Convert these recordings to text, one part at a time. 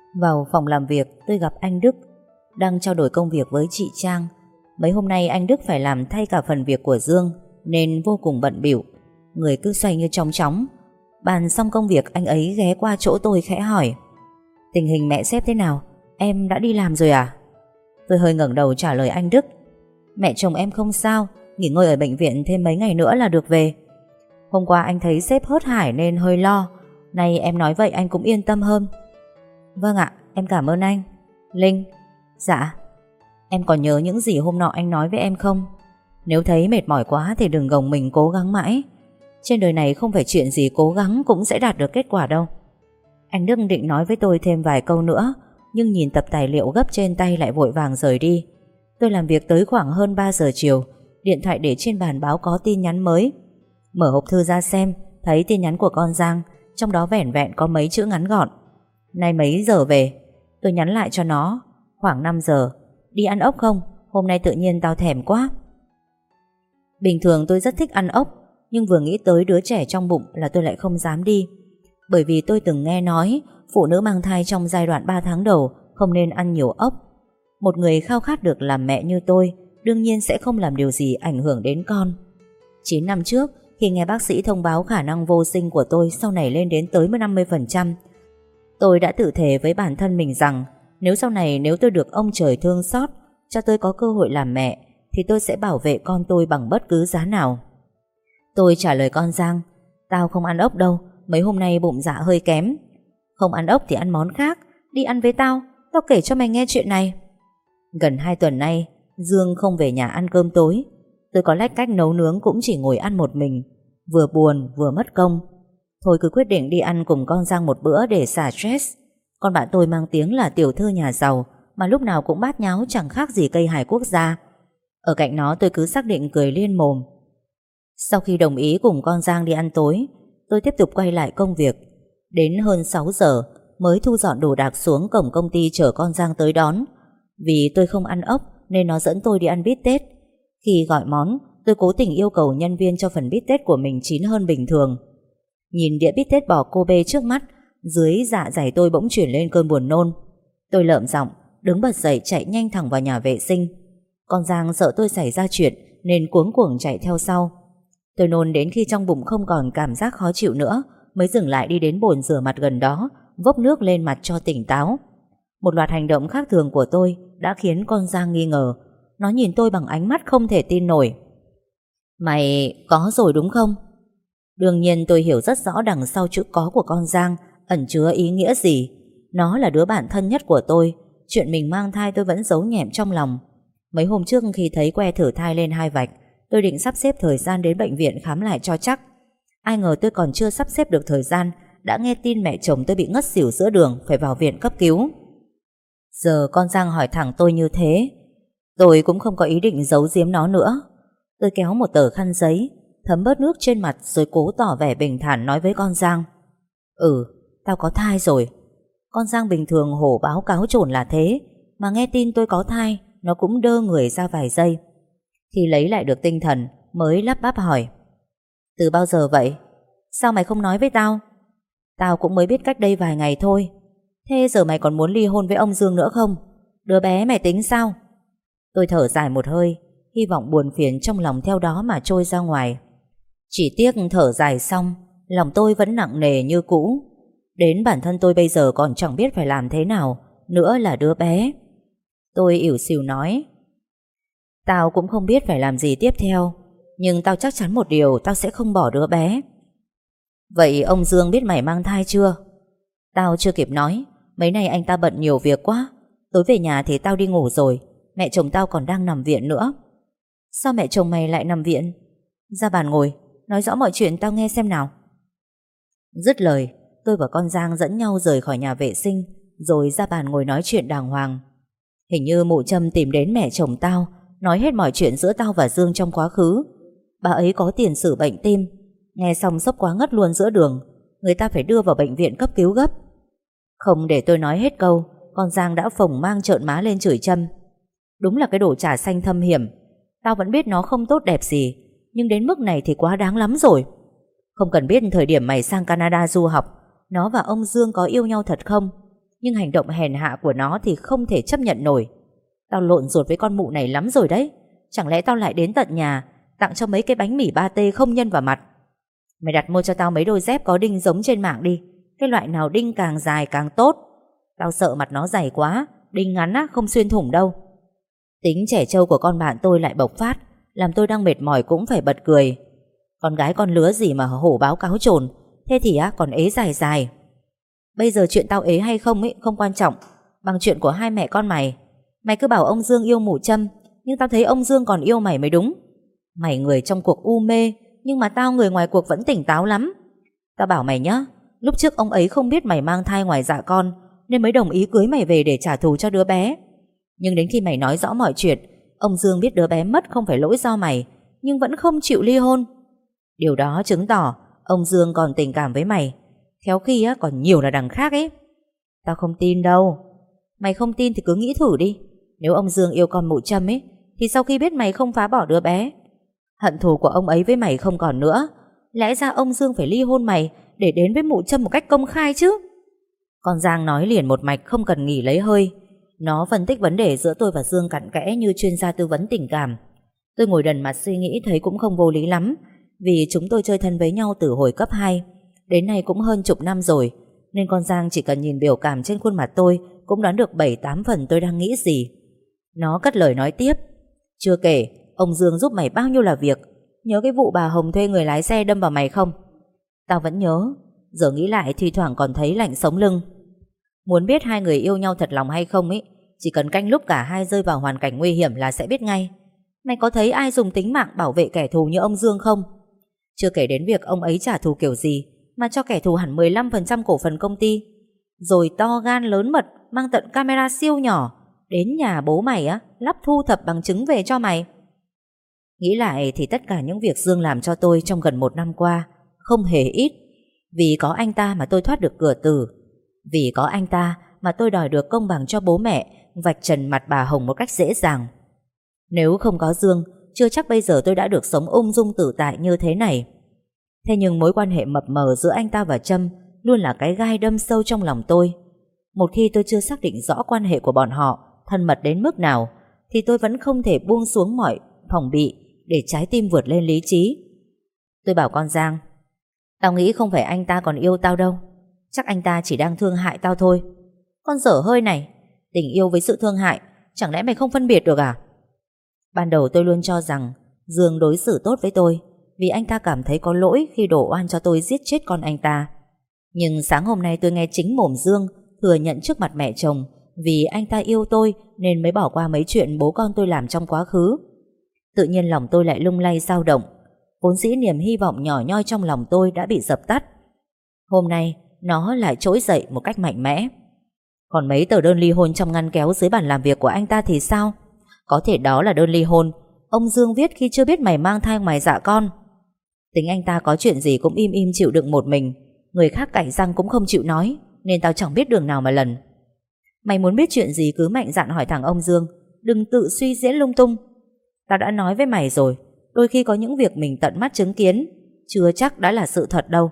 Vào phòng làm việc, tôi gặp anh Đức đang trao đổi công việc với chị Trang. Mấy hôm nay anh Đức phải làm thay cả phần việc của Dương nên vô cùng bận bịu, người cứ xoay như chong chóng. Bàn xong công việc, anh ấy ghé qua chỗ tôi khẽ hỏi: tình hình mẹ sếp thế nào? Em đã đi làm rồi à? Tôi hơi ngẩng đầu trả lời anh Đức: mẹ chồng em không sao, nghỉ ngơi ở bệnh viện thêm mấy ngày nữa là được về. Hôm qua anh thấy sếp hớt hải nên hơi lo, nay em nói vậy anh cũng yên tâm hơn. Vâng ạ, em cảm ơn anh. Linh: dạ. Em còn nhớ những gì hôm nọ anh nói với em không? Nếu thấy mệt mỏi quá thì đừng gồng mình cố gắng mãi. Trên đời này không phải chuyện gì cố gắng cũng sẽ đạt được kết quả đâu. Anh Đức định nói với tôi thêm vài câu nữa, nhưng nhìn tập tài liệu gấp trên tay lại vội vàng rời đi. Tôi làm việc tới khoảng hơn 3 giờ chiều, điện thoại để trên bàn báo có tin nhắn mới. Mở hộp thư ra xem, thấy tin nhắn của con Giang, trong đó vẻn vẹn có mấy chữ ngắn gọn: nay mấy giờ về? Tôi nhắn lại cho nó: khoảng 5 giờ. Đi ăn ốc không? Hôm nay tự nhiên tao thèm quá. Bình thường tôi rất thích ăn ốc, nhưng vừa nghĩ tới đứa trẻ trong bụng là tôi lại không dám đi. Bởi vì tôi từng nghe nói phụ nữ mang thai trong giai đoạn 3 tháng đầu không nên ăn nhiều ốc. Một người khao khát được làm mẹ như tôi đương nhiên sẽ không làm điều gì ảnh hưởng đến con. 9 năm trước, khi nghe bác sĩ thông báo khả năng vô sinh của tôi sau này lên đến tới 50%, tôi đã tự thề với bản thân mình rằng nếu sau này tôi được ông trời thương xót, cho tôi có cơ hội làm mẹ, thì tôi sẽ bảo vệ con tôi bằng bất cứ giá nào. Tôi trả lời con Giang: tao không ăn ốc đâu, mấy hôm nay bụng dạ hơi kém. Không ăn ốc thì ăn món khác, đi ăn với tao, tao kể cho mày nghe chuyện này. Gần 2 tuần nay, Dương không về nhà ăn cơm tối. Tôi có lách cách nấu nướng cũng chỉ ngồi ăn một mình, vừa buồn vừa mất công. Thôi cứ quyết định đi ăn cùng con Giang một bữa để xả stress. Con bạn tôi mang tiếng là tiểu thư nhà giàu, mà lúc nào cũng bát nháo chẳng khác gì cây hải quốc gia. Ở cạnh nó tôi cứ xác định cười liên mồm. Sau khi đồng ý cùng con Giang đi ăn tối, tôi tiếp tục quay lại công việc. Đến hơn 6 giờ mới thu dọn đồ đạc xuống cổng công ty chờ con Giang tới đón. Vì tôi không ăn ốc nên nó dẫn tôi đi ăn bít tết. Khi gọi món, tôi cố tình yêu cầu nhân viên cho phần bít tết của mình chín hơn bình thường. Nhìn đĩa bít tết bò Kobe trước mắt, dưới dạ dày tôi bỗng chuyển lên cơn buồn nôn. Tôi lợm giọng, đứng bật dậy chạy nhanh thẳng vào nhà vệ sinh. Con Giang sợ tôi xảy ra chuyện nên cuống cuồng chạy theo sau. Tôi nôn đến khi trong bụng không còn cảm giác khó chịu nữa mới dừng lại đi đến bồn rửa mặt gần đó, vốc nước lên mặt cho tỉnh táo. Một loạt hành động khác thường của tôi đã khiến con Giang nghi ngờ. Nó nhìn tôi bằng ánh mắt không thể tin nổi. Mày có rồi đúng không? Đương nhiên tôi hiểu rất rõ đằng sau chữ có của con Giang ẩn chứa ý nghĩa gì. Nó là đứa bạn thân nhất của tôi. Chuyện mình mang thai tôi vẫn giấu nhẹm trong lòng. Mấy hôm trước khi thấy que thử thai lên 2 vạch, tôi định sắp xếp thời gian đến bệnh viện khám lại cho chắc. Ai ngờ tôi còn chưa sắp xếp được thời gian đã nghe tin mẹ chồng tôi bị ngất xỉu giữa đường, phải vào viện cấp cứu. Giờ con Giang hỏi thẳng tôi như thế, tôi cũng không có ý định giấu giếm nó nữa. Tôi kéo một tờ khăn giấy, thấm bớt nước trên mặt rồi cố tỏ vẻ bình thản nói với con Giang: tao có thai rồi. Con Giang bình thường hổ báo cáo chồn là thế, mà nghe tin tôi có thai, nó cũng đơ người ra vài giây. Khi lấy lại được tinh thần mới lắp bắp hỏi: từ bao giờ vậy? Sao mày không nói với tao? Tao cũng mới biết cách đây vài ngày thôi. Thế giờ mày còn muốn ly hôn với ông Dương nữa không? Đứa bé mày tính sao? Tôi thở dài một hơi, hy vọng buồn phiền trong lòng theo đó mà trôi ra ngoài. Chỉ tiếc thở dài xong, lòng tôi vẫn nặng nề như cũ. Đến bản thân tôi bây giờ còn chẳng biết phải làm thế nào nữa là đứa bé. Tôi ỉu xìu nói: tao cũng không biết phải làm gì tiếp theo, nhưng tao chắc chắn một điều, tao sẽ không bỏ đứa bé. Vậy ông Dương biết mày mang thai chưa? Tao chưa kịp nói, mấy nay anh ta bận nhiều việc quá. Tối về nhà thì tao đi ngủ rồi. Mẹ chồng tao còn đang nằm viện nữa. Sao mẹ chồng mày lại nằm viện? Ra bàn ngồi, nói rõ mọi chuyện tao nghe xem nào. Dứt lời, tôi và con Giang dẫn nhau rời khỏi nhà vệ sinh, rồi ra bàn ngồi nói chuyện đàng hoàng. Hình như mụ Trâm tìm đến mẹ chồng tao, nói hết mọi chuyện giữa tao và Dương trong quá khứ. Bà ấy có tiền sử bệnh tim. Nghe xong sốc quá ngất luôn giữa đường. Người ta phải đưa vào bệnh viện cấp cứu gấp. Không để tôi nói hết câu, con Giang đã phồng mang trợn má lên chửi Trâm. Đúng là cái đồ trà xanh thâm hiểm. Tao vẫn biết nó không tốt đẹp gì, nhưng đến mức này thì quá đáng lắm rồi. Không cần biết thời điểm mày sang Canada du học, nó và ông Dương có yêu nhau thật không. nhưng hành động hèn hạ của nó thì không thể chấp nhận nổi. Tao lộn ruột với con mụ này lắm rồi đấy. Chẳng lẽ tao lại đến tận nhà tặng cho mấy cái bánh mì pate không nhân vào mặt. Mày đặt mua cho tao mấy đôi dép có đinh giống trên mạng đi. Cái loại nào đinh càng dài càng tốt. Tao sợ mặt nó dày quá, đinh ngắn á, không xuyên thủng đâu. Tính trẻ trâu của con bạn tôi lại bộc phát, làm tôi đang mệt mỏi cũng phải bật cười. Con gái con lứa gì mà hổ báo cáo chồn. Thế thì á còn ế dài dài. Bây giờ chuyện tao ế hay không ấy không quan trọng bằng chuyện của hai mẹ con mày. Mày cứ bảo ông Dương yêu mụ Trâm, nhưng tao thấy ông Dương còn yêu mày mới đúng. Mày người trong cuộc u mê, nhưng mà tao người ngoài cuộc vẫn tỉnh táo lắm. Tao bảo mày nhá, lúc trước ông ấy không biết mày mang thai ngoài dạ con, nên mới đồng ý cưới mày về để trả thù cho đứa bé. Nhưng đến khi mày nói rõ mọi chuyện, ông Dương biết đứa bé mất không phải lỗi do mày, nhưng vẫn không chịu ly hôn. Điều đó chứng tỏ ông Dương còn tình cảm với mày, khéo khi á còn nhiều là đằng khác ấy. Tao không tin đâu. Mày không tin thì cứ nghĩ thử đi. Nếu ông Dương yêu con mụ Trâm ấy, thì sau khi biết mày không phá bỏ đứa bé, hận thù của ông ấy với mày không còn nữa. Lẽ ra ông Dương phải ly hôn mày để đến với mụ Trâm một cách công khai chứ. Con Giang nói liền một mạch không cần nghỉ lấy hơi. Nó phân tích vấn đề giữa tôi và Dương cặn kẽ như chuyên gia tư vấn tình cảm. Tôi ngồi đần mặt suy nghĩ thấy cũng không vô lý lắm, vì chúng tôi chơi thân với nhau từ hồi cấp 2. Đến nay cũng hơn chục năm rồi, nên con Giang chỉ cần nhìn biểu cảm trên khuôn mặt tôi cũng đoán được 7-8 phần tôi đang nghĩ gì. Nó cất lời nói tiếp. Chưa kể ông Dương giúp mày bao nhiêu là việc. Nhớ cái vụ bà Hồng thuê người lái xe đâm vào mày không? Tao vẫn nhớ. Giờ nghĩ lại thi thoảng còn thấy lạnh sống lưng. Muốn biết hai người yêu nhau thật lòng hay không ấy, chỉ cần canh lúc cả hai rơi vào hoàn cảnh nguy hiểm là sẽ biết ngay. Mày có thấy ai dùng tính mạng bảo vệ kẻ thù như ông Dương không? Chưa kể đến việc ông ấy trả thù kiểu gì mà cho kẻ thù hẳn 15% cổ phần công ty, rồi to gan lớn mật mang tận camera siêu nhỏ đến nhà bố mày á, lắp thu thập bằng chứng về cho mày. Nghĩ lại thì tất cả những việc Dương làm cho tôi trong gần 1 năm qua không hề ít. Vì có anh ta mà tôi thoát được cửa tử. Vì có anh ta mà tôi đòi được công bằng cho bố mẹ, vạch trần mặt bà Hồng một cách dễ dàng. Nếu không có Dương, chưa chắc bây giờ tôi đã được sống ung dung tự tại như thế này. Thế nhưng mối quan hệ mập mờ giữa anh ta và Trâm luôn là cái gai đâm sâu trong lòng tôi. Một khi tôi chưa xác định rõ quan hệ của bọn họ thân mật đến mức nào, thì tôi vẫn không thể buông xuống mọi phòng bị để trái tim vượt lên lý trí. Tôi bảo con Giang, tao nghĩ không phải anh ta còn yêu tao đâu. Chắc anh ta chỉ đang thương hại tao thôi. Con dở hơi này. Tình yêu với sự thương hại chẳng lẽ mày không phân biệt được à? Ban đầu tôi luôn cho rằng Dương đối xử tốt với tôi vì anh ta cảm thấy có lỗi khi đổ oan cho tôi giết chết con anh ta. Nhưng sáng hôm nay tôi nghe chính mồm Dương thừa nhận trước mặt mẹ chồng vì anh ta yêu tôi nên mới bỏ qua mấy chuyện bố con tôi làm trong quá khứ. Tự nhiên lòng tôi lại lung lay dao động. Vốn dĩ niềm hy vọng nhỏ nhoi trong lòng tôi đã bị dập tắt. Hôm nay nó lại trỗi dậy một cách mạnh mẽ. Còn mấy tờ đơn ly hôn trong ngăn kéo dưới bàn làm việc của anh ta thì sao? Có thể đó là đơn ly hôn ông Dương viết khi chưa biết mày mang thai ngoài dạ con. Tính anh ta có chuyện gì cũng im im chịu đựng một mình. Người khác cãi răng cũng không chịu nói, nên tao chẳng biết đường nào mà lần. Mày muốn biết chuyện gì cứ mạnh dạn hỏi thẳng ông Dương, đừng tự suy diễn lung tung. Tao đã nói với mày rồi, đôi khi có những việc mình tận mắt chứng kiến chưa chắc đã là sự thật đâu.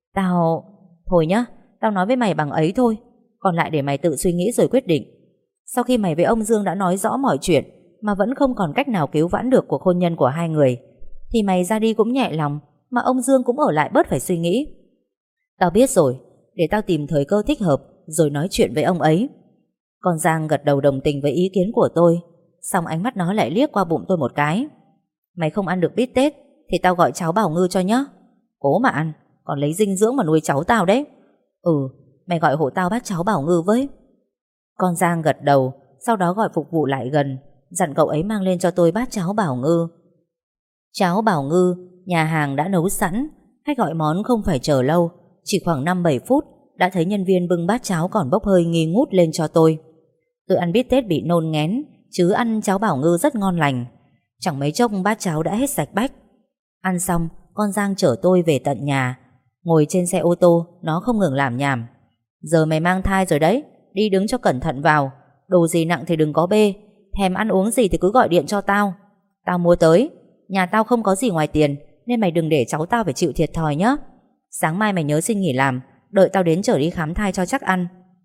Thôi nhá, tao nói với mày bằng ấy thôi, còn lại để mày tự suy nghĩ rồi quyết định. Sau khi mày với ông Dương đã nói rõ mọi chuyện mà vẫn không còn cách nào cứu vãn được cuộc hôn nhân của hai người, thì mày ra đi cũng nhẹ lòng, mà ông Dương cũng ở lại bớt phải suy nghĩ. Tao biết rồi, để tao tìm thời cơ thích hợp rồi nói chuyện với ông ấy. Con Giang gật đầu đồng tình với ý kiến của tôi, xong ánh mắt nó lại liếc qua bụng tôi một cái. Mày không ăn được bít tết thì tao gọi cháu Bảo Ngư cho nhá. Cố mà ăn, còn lấy dinh dưỡng mà nuôi cháu tao đấy. Mày gọi hộ tao bát cháo Bảo Ngư với. Con Giang gật đầu, sau đó gọi phục vụ lại gần, dặn cậu ấy mang lên cho tôi bát cháo Bảo Ngư. Cháo Bảo Ngư, nhà hàng đã nấu sẵn, khách gọi món không phải chờ lâu, chỉ khoảng 5-7 phút đã thấy nhân viên bưng bát cháo còn bốc hơi nghi ngút lên cho tôi. Tôi ăn bít tết bị nôn ngén, chứ ăn cháo Bảo Ngư rất ngon lành. Chẳng mấy chốc bát cháo đã hết sạch bách. Ăn xong, con Giang chở tôi về tận nhà. Ngồi trên xe ô tô, nó không ngừng làm nhảm. Giờ mày mang thai rồi đấy, đi đứng cho cẩn thận vào. Đồ gì nặng thì đừng có bê. Thèm ăn uống gì thì cứ gọi điện cho tao. Tao mua tới. Nhà tao không có gì ngoài tiền, nên mày đừng để cháu tao phải chịu thiệt thòi nhé. Sáng mai mày nhớ xin nghỉ làm, đợi tao đến chở đi khám thai cho chắc ăn.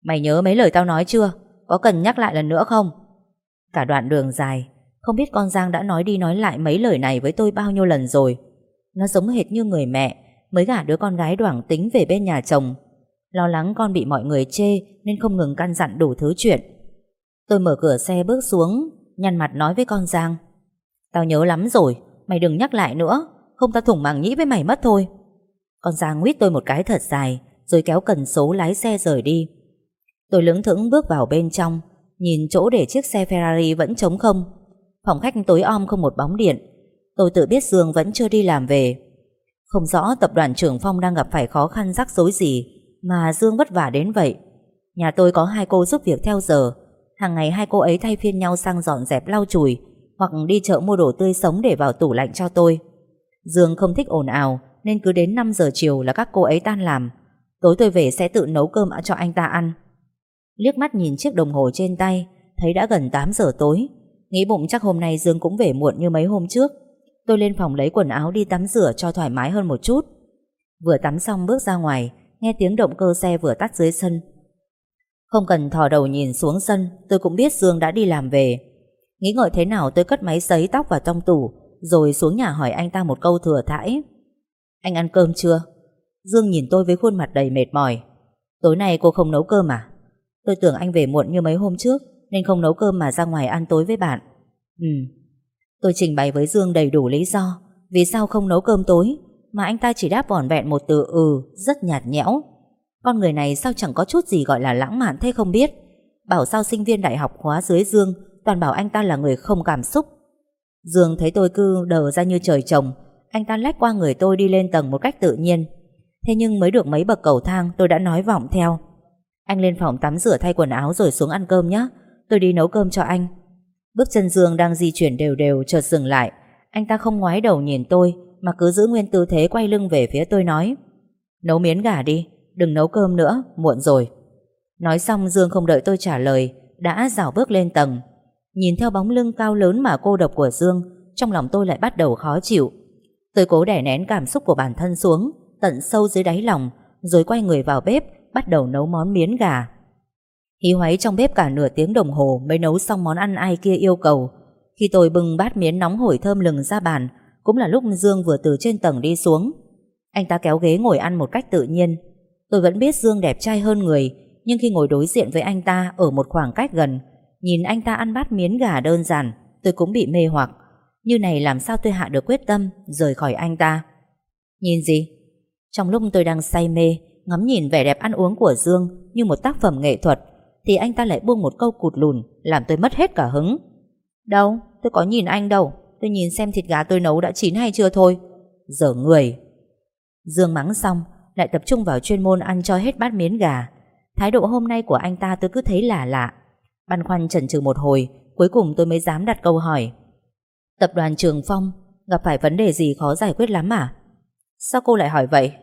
Mày nhớ mấy lời tao nói chưa? Có cần nhắc lại lần nữa không? Cả đoạn đường dài, không biết con Giang đã nói đi nói lại mấy lời này với tôi bao nhiêu lần rồi. Nó giống hệt như người mẹ mới gả đứa con gái đoảng tính về bên nhà chồng, lo lắng con bị mọi người chê nên không ngừng căn dặn đủ thứ chuyện. Tôi mở cửa xe bước xuống, nhăn mặt nói với con Giang: Tao nhớ lắm rồi, mày đừng nhắc lại nữa, không tao thủng màng nhĩ với mày mất thôi. Con Giang huýt tôi một cái thật dài, rồi kéo cần số lái xe rời đi. Tôi lững thững bước vào bên trong, nhìn chỗ để chiếc xe Ferrari vẫn trống không. Phòng khách tối om không một bóng điện. Tôi tự biết Dương vẫn chưa đi làm về. Không rõ tập đoàn Trường Phong đang gặp phải khó khăn rắc rối gì mà Dương vất vả đến vậy. Nhà tôi có 2 cô giúp việc theo giờ. Hàng ngày 2 cô ấy thay phiên nhau sang dọn dẹp lau chùi, hoặc đi chợ mua đồ tươi sống để vào tủ lạnh cho tôi. Dương không thích ồn ào nên cứ đến 5 giờ chiều là các cô ấy tan làm. Tối tôi về sẽ tự nấu cơm cho anh ta ăn. Liếc mắt nhìn chiếc đồng hồ trên tay, thấy đã gần 8 giờ tối. Nghĩ bụng chắc hôm nay Dương cũng về muộn như mấy hôm trước. Tôi lên phòng lấy quần áo đi tắm rửa cho thoải mái hơn một chút. Vừa tắm xong bước ra ngoài, nghe tiếng động cơ xe vừa tắt dưới sân. Không cần thò đầu nhìn xuống sân, tôi cũng biết Dương đã đi làm về. Nghĩ ngợi thế nào tôi cất máy sấy tóc vào trong tủ, rồi xuống nhà hỏi anh ta một câu thừa thãi: Anh ăn cơm chưa? Dương nhìn tôi với khuôn mặt đầy mệt mỏi. Tối nay cô không nấu cơm à? Tôi tưởng anh về muộn như mấy hôm trước nên không nấu cơm mà ra ngoài ăn tối với bạn. Tôi trình bày với Dương đầy đủ lý do vì sao không nấu cơm tối, mà anh ta chỉ đáp vỏn vẹn một từ rất nhạt nhẽo. Con người này sao chẳng có chút gì gọi là lãng mạn thế không biết. Bảo sao sinh viên đại học khóa dưới Dương toàn bảo anh ta là người không cảm xúc. Dương thấy tôi cứ đờ ra như trời trồng, anh ta lách qua người tôi đi lên tầng một cách tự nhiên. Thế nhưng mới được mấy bậc cầu thang tôi đã nói vọng theo: Anh lên phòng tắm rửa thay quần áo rồi xuống ăn cơm nhé, tôi đi nấu cơm cho anh. Bước chân Dương đang di chuyển đều đều chợt dừng lại. Anh ta không ngoái đầu nhìn tôi mà cứ giữ nguyên tư thế quay lưng về phía tôi nói: Nấu miến gà đi, đừng nấu cơm nữa, muộn rồi. Nói xong Dương không đợi tôi trả lời đã rảo bước lên tầng. Nhìn theo bóng lưng cao lớn mà cô độc của Dương, trong lòng tôi lại bắt đầu khó chịu. Tôi cố đè nén cảm xúc của bản thân xuống tận sâu dưới đáy lòng, rồi quay người vào bếp bắt đầu nấu món miến gà. Hí hoáy trong bếp cả nửa tiếng đồng hồ mới nấu xong món ăn ai kia yêu cầu. Khi tôi bưng bát miến nóng hổi thơm lừng ra bàn, cũng là lúc Dương vừa từ trên tầng đi xuống. Anh ta kéo ghế ngồi ăn một cách tự nhiên. Tôi vẫn biết Dương đẹp trai hơn người, nhưng khi ngồi đối diện với anh ta ở một khoảng cách gần, nhìn anh ta ăn bát miến gà đơn giản, tôi cũng bị mê hoặc. Như này làm sao tôi hạ được quyết tâm rời khỏi anh ta? Nhìn gì? Trong lúc tôi đang say mê ngắm nhìn vẻ đẹp ăn uống của Dương như một tác phẩm nghệ thuật, thì anh ta lại buông một câu cụt lùn làm tôi mất hết cả hứng. Đâu, tôi có nhìn anh đâu, tôi nhìn xem thịt gà tôi nấu đã chín hay chưa thôi. Dở người. Dương mắng xong lại tập trung vào chuyên môn ăn cho hết bát miến gà. Thái độ hôm nay của anh ta tôi cứ thấy lạ lạ. Băn khoăn chần chừ một hồi, cuối cùng tôi mới dám đặt câu hỏi: Tập đoàn Trường Phong gặp phải vấn đề gì khó giải quyết lắm à? Sao cô lại hỏi vậy?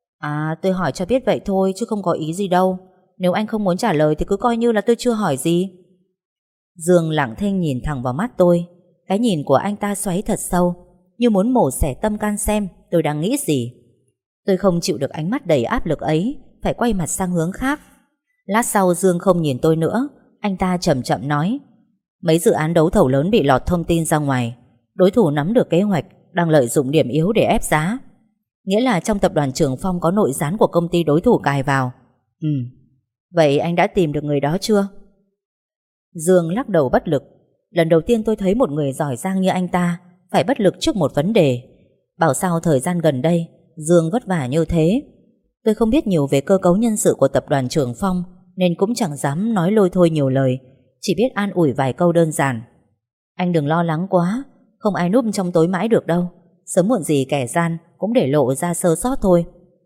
À, tôi hỏi cho biết vậy thôi chứ không có ý gì đâu. Nếu anh không muốn trả lời thì cứ coi như là tôi chưa hỏi gì. Dương lặng thinh nhìn thẳng vào mắt tôi. Cái nhìn của anh ta xoáy thật sâu, như muốn mổ xẻ tâm can xem tôi đang nghĩ gì. Tôi không chịu được ánh mắt đầy áp lực ấy, phải quay mặt sang hướng khác. Lát sau Dương không nhìn tôi nữa, anh ta chậm chậm nói: Mấy dự án đấu thầu lớn bị lọt thông tin ra ngoài, đối thủ nắm được kế hoạch, đang lợi dụng điểm yếu để ép giá. Nghĩa là trong tập đoàn Trường Phong có nội gián của công ty đối thủ cài vào. Vậy anh đã tìm được người đó chưa? Dương lắc đầu bất lực. Lần đầu tiên tôi thấy một người giỏi giang như anh ta phải bất lực trước một vấn đề. Bảo sao thời gian gần đây Dương vất vả như thế. Tôi không biết nhiều về cơ cấu nhân sự của tập đoàn Trường Phong nên cũng chẳng dám nói lôi thôi nhiều lời, chỉ biết an ủi vài câu đơn giản. Anh đừng lo lắng quá, không ai núp trong tối mãi được đâu. Sớm muộn gì kẻ gian cũng để lộ ra sơ sót thôi.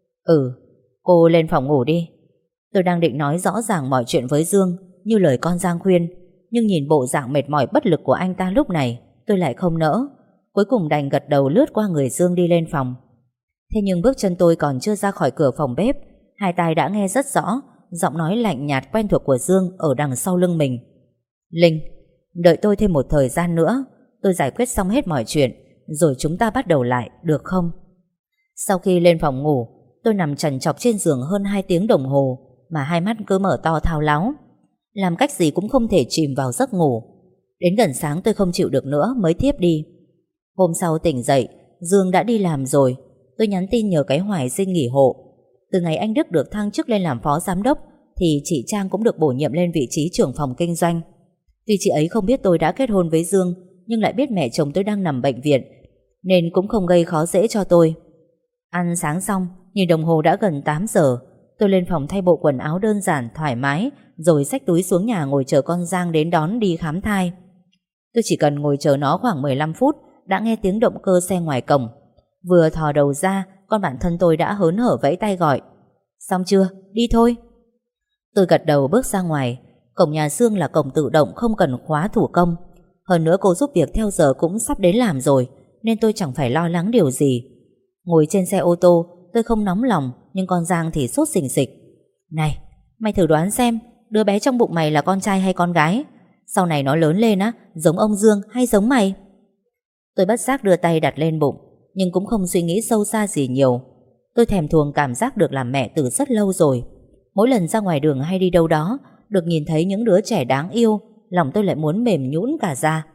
Cô lên phòng ngủ đi. Tôi đang định nói rõ ràng mọi chuyện với Dương như lời con Giang khuyên, nhưng nhìn bộ dạng mệt mỏi bất lực của anh ta lúc này, tôi lại không nỡ. Cuối cùng đành gật đầu lướt qua người Dương đi lên phòng. Thế nhưng bước chân tôi còn chưa ra khỏi cửa phòng bếp, hai tai đã nghe rất rõ giọng nói lạnh nhạt quen thuộc của Dương ở đằng sau lưng mình. Linh, đợi tôi thêm một thời gian nữa, tôi giải quyết xong hết mọi chuyện rồi chúng ta bắt đầu lại, được không? Sau khi lên phòng ngủ, tôi nằm trằn trọc trên giường hơn 2 tiếng đồng hồ. mà hai mắt cứ mở to thao láo. Làm cách gì cũng không thể chìm vào giấc ngủ. Đến gần sáng tôi không chịu được nữa mới thiếp đi. Hôm sau tỉnh dậy, Dương đã đi làm rồi. Tôi nhắn tin nhờ cái Hoài xin nghỉ hộ. Từ ngày anh Đức được thăng chức lên làm phó giám đốc thì chị Trang cũng được bổ nhiệm lên vị trí trưởng phòng kinh doanh. Tuy chị ấy không biết tôi đã kết hôn với Dương, nhưng lại biết mẹ chồng tôi đang nằm bệnh viện, nên cũng không gây khó dễ cho tôi. Ăn sáng xong, nhìn đồng hồ đã gần 8 giờ. Tôi lên phòng thay bộ quần áo đơn giản, thoải mái, rồi xách túi xuống nhà ngồi chờ con Giang đến đón đi khám thai. Tôi chỉ cần ngồi chờ nó khoảng 15 phút, đã nghe tiếng động cơ xe ngoài cổng. Vừa thò đầu ra, con bạn thân tôi đã hớn hở vẫy tay gọi. Xong chưa? Đi thôi. Tôi gật đầu bước ra ngoài. Cổng nhà Dương là cổng tự động không cần khóa thủ công. Hơn nữa cô giúp việc theo giờ cũng sắp đến làm rồi, nên tôi chẳng phải lo lắng điều gì. Ngồi trên xe ô tô, tôi không nóng lòng, nhưng con Giang thì sốt sình sịch. Này, mày thử đoán xem, đứa bé trong bụng mày là con trai hay con gái? Sau này nó lớn lên á, giống ông Dương hay giống mày? Tôi bất giác đưa tay đặt lên bụng, nhưng cũng không suy nghĩ sâu xa gì nhiều. Tôi thèm thuồng cảm giác được làm mẹ từ rất lâu rồi. Mỗi lần ra ngoài đường hay đi đâu đó, được nhìn thấy những đứa trẻ đáng yêu, lòng tôi lại muốn mềm nhũn cả ra.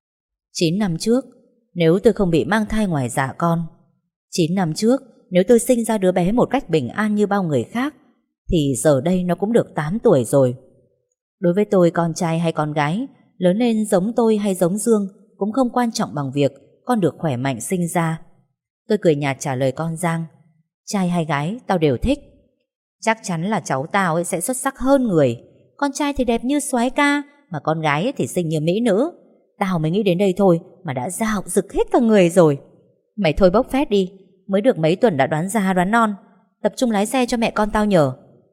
9 năm trước, nếu tôi không bị mang thai ngoài dạ con, 9 năm trước, nếu tôi sinh ra đứa bé một cách bình an như bao người khác, thì giờ đây nó cũng được 8 tuổi rồi. Đối với tôi, con trai hay con gái, lớn lên giống tôi hay giống Dương cũng không quan trọng bằng việc con được khỏe mạnh sinh ra. Tôi cười nhạt trả lời con Giang. Trai hay gái, tao đều thích. Chắc chắn là cháu tao ấy sẽ xuất sắc hơn người. Con trai thì đẹp như soái ca, mà con gái ấy thì xinh như mỹ nữ. Tao mới nghĩ đến đây thôi mà đã dao rực hết cả người rồi. Mày thôi bốc phét đi, mới được mấy tuần đã đoán già đoán non. Tập trung lái xe cho mẹ con tao nhờ.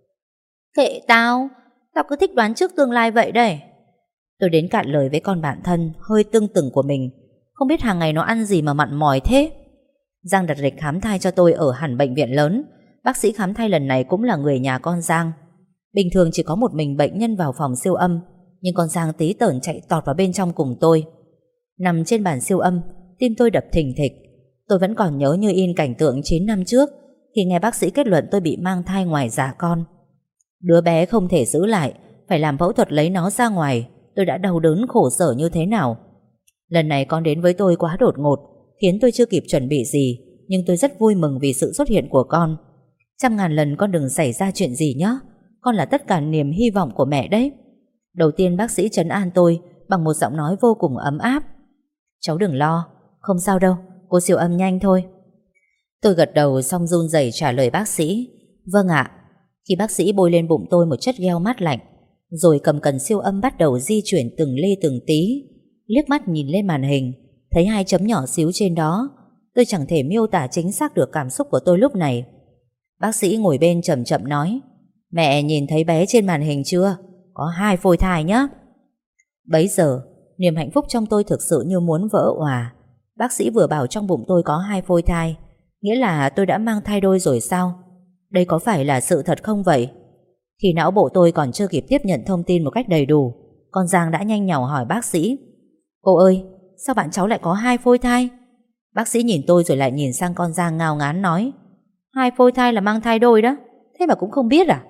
Kệ tao, tao cứ thích đoán trước tương lai vậy đây. Tôi đến cạn lời với con bạn thân hơi tưng tửng của mình. Không biết hàng ngày nó ăn gì mà mặn mòi thế. Giang đặt lịch khám thai cho tôi ở hẳn bệnh viện lớn. Bác sĩ khám thai lần này cũng là người nhà con Giang. Bình thường chỉ có một mình bệnh nhân vào phòng siêu âm, nhưng con Giang tí tởn chạy tọt vào bên trong cùng tôi. Nằm trên bàn siêu âm, tim tôi đập thình thịch. Tôi vẫn còn nhớ như in cảnh tượng 9 năm trước, khi nghe bác sĩ kết luận tôi bị mang thai ngoài dạ con. Đứa bé không thể giữ lại, phải làm phẫu thuật lấy nó ra ngoài. Tôi đã đau đớn khổ sở như thế nào. Lần này con đến với tôi quá đột ngột, khiến tôi chưa kịp chuẩn bị gì. Nhưng tôi rất vui mừng vì sự xuất hiện của con. 100.000 lần con đừng xảy ra chuyện gì nhé. Con là tất cả niềm hy vọng của mẹ đấy. Đầu tiên bác sĩ trấn an tôi bằng một giọng nói vô cùng ấm áp. Cháu đừng lo, không sao đâu, cô siêu âm nhanh thôi. Tôi gật đầu xong run rẩy trả lời bác sĩ. Vâng ạ. Khi bác sĩ bôi lên bụng tôi một chất gel mát lạnh, rồi cầm cần siêu âm bắt đầu di chuyển từng ly từng tí. Liếc mắt nhìn lên màn hình, thấy 2 chấm nhỏ xíu trên đó. Tôi chẳng thể miêu tả chính xác được cảm xúc của tôi lúc này. Bác sĩ ngồi bên chậm chậm nói. Mẹ nhìn thấy bé trên màn hình chưa? Có 2 phôi thai nhá. Bấy giờ niềm hạnh phúc trong tôi thực sự như muốn vỡ òa. Bác sĩ vừa bảo trong bụng tôi có 2 phôi thai, nghĩa là tôi đã mang thai đôi rồi sao? Đây có phải là sự thật không vậy? Khi não bộ tôi còn chưa kịp tiếp nhận thông tin một cách đầy đủ, con Giang đã nhanh nhảu hỏi bác sĩ. Cô ơi, sao bạn cháu lại có 2 phôi thai? Bác sĩ nhìn tôi rồi lại nhìn sang con Giang ngao ngán nói. 2 phôi thai là mang thai đôi đó, thế mà cũng không biết à?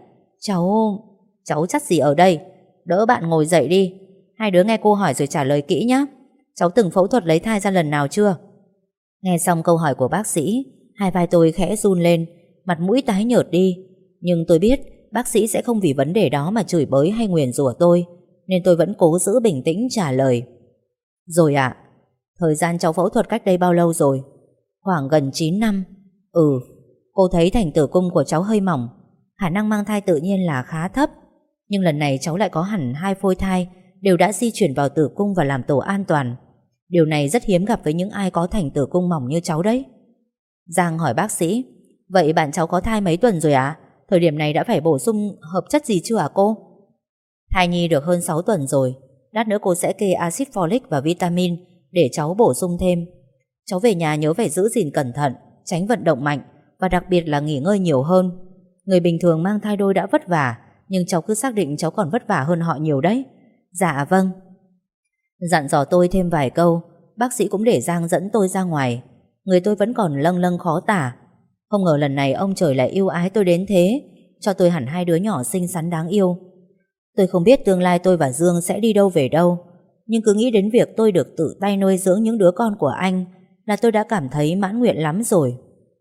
Cháu chắc gì ở đây. Đỡ bạn ngồi dậy đi. 2 đứa nghe cô hỏi rồi trả lời kỹ nhé. Cháu từng phẫu thuật lấy thai ra lần nào chưa? Nghe xong câu hỏi của bác sĩ, 2 vai tôi khẽ run lên, mặt mũi tái nhợt đi. Nhưng tôi biết bác sĩ sẽ không vì vấn đề đó mà chửi bới hay nguyền rủa tôi, nên tôi vẫn cố giữ bình tĩnh trả lời. Rồi ạ. Thời gian cháu phẫu thuật cách đây bao lâu rồi? Khoảng gần 9 năm. Cô thấy thành tử cung của cháu hơi mỏng, khả năng mang thai tự nhiên là khá thấp. Nhưng lần này cháu lại có hẳn 2 phôi thai, đều đã di chuyển vào tử cung và làm tổ an toàn. Điều này rất hiếm gặp với những ai có thành tử cung mỏng như cháu đấy. Giang hỏi bác sĩ. Vậy bạn cháu có thai mấy tuần rồi ạ? Thời điểm này đã phải bổ sung hợp chất gì chưa cô? Thai nhi được hơn 6 tuần rồi. Lát nữa cô sẽ kê axit folic và vitamin để cháu bổ sung thêm. Cháu về nhà nhớ phải giữ gìn cẩn thận, tránh vận động mạnh, và đặc biệt là nghỉ ngơi nhiều hơn. Người bình thường mang thai đôi đã vất vả, nhưng cháu cứ xác định cháu còn vất vả hơn họ nhiều đấy. Dạ vâng. Dặn dò tôi thêm vài câu, bác sĩ cũng để Giang dẫn tôi ra ngoài. Người tôi vẫn còn lâng lâng khó tả. Không ngờ lần này ông trời lại ưu ái tôi đến thế. cho tôi hẳn 2 đứa nhỏ xinh xắn đáng yêu. Tôi không biết tương lai tôi và Dương sẽ đi đâu về đâu, nhưng cứ nghĩ đến việc tôi được tự tay nuôi dưỡng những đứa con của anh là tôi đã cảm thấy mãn nguyện lắm rồi.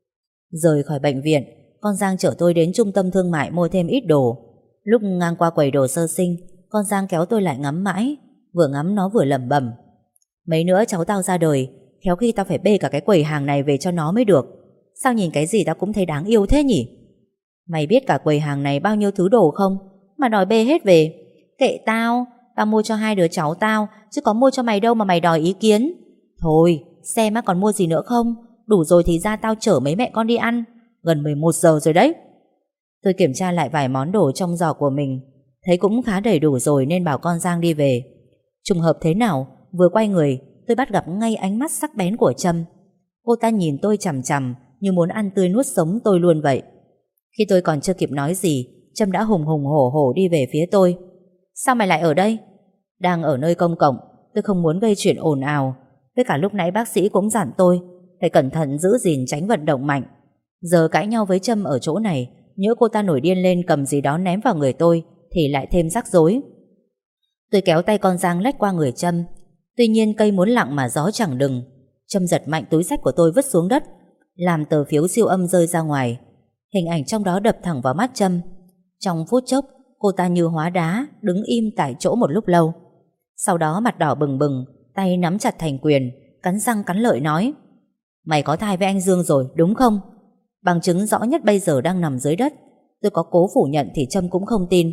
Rời khỏi bệnh viện, con Giang chở tôi đến trung tâm thương mại mua thêm ít đồ. Lúc ngang qua quầy đồ sơ sinh, con Giang kéo tôi lại ngắm mãi. Vừa ngắm nó vừa lẩm bẩm: mấy nữa cháu tao ra đời, khéo khi tao phải bê cả cái quầy hàng này về cho nó mới được. Sao nhìn cái gì tao cũng thấy đáng yêu thế nhỉ? Mày biết cả quầy hàng này bao nhiêu thứ đồ không mà đòi bê hết về? Kệ tao, tao mua cho 2 đứa cháu tao, chứ có mua cho mày đâu mà mày đòi ý kiến. Thôi, xem á, còn mua gì nữa không? Đủ rồi thì ra tao chở mấy mẹ con đi ăn. Gần 11 giờ rồi đấy. Tôi kiểm tra lại vài món đồ trong giỏ của mình, thấy cũng khá đầy đủ rồi nên bảo con Giang đi về. Trùng hợp thế nào, vừa quay người tôi bắt gặp ngay ánh mắt sắc bén của Trâm. Cô ta nhìn tôi chằm chằm như muốn ăn tươi nuốt sống tôi luôn vậy. Khi tôi còn chưa kịp nói gì, Trâm đã hùng hùng hổ hổ đi về phía tôi. Sao mày lại ở đây? Đang ở nơi công cộng, tôi không muốn gây chuyện ồn ào. Với cả lúc nãy bác sĩ cũng dặn tôi phải cẩn thận giữ gìn tránh vận động mạnh. Giờ cãi nhau với Trâm ở chỗ này, nhỡ cô ta nổi điên lên cầm gì đó ném vào người tôi thì lại thêm rắc rối. Tôi kéo tay con Giang lách qua người Trâm. Tuy nhiên cây muốn lặng mà gió chẳng đừng. Trâm giật mạnh túi xách của tôi vứt xuống đất, làm tờ phiếu siêu âm rơi ra ngoài. Hình ảnh trong đó đập thẳng vào mắt Trâm. Trong phút chốc, cô ta như hóa đá, đứng im tại chỗ một lúc lâu. Sau đó mặt đỏ bừng bừng, tay nắm chặt thành quyền, cắn răng cắn lợi nói: mày có thai với anh Dương rồi đúng không? Bằng chứng rõ nhất bây giờ đang nằm dưới đất. Tôi có cố phủ nhận thì Trâm cũng không tin.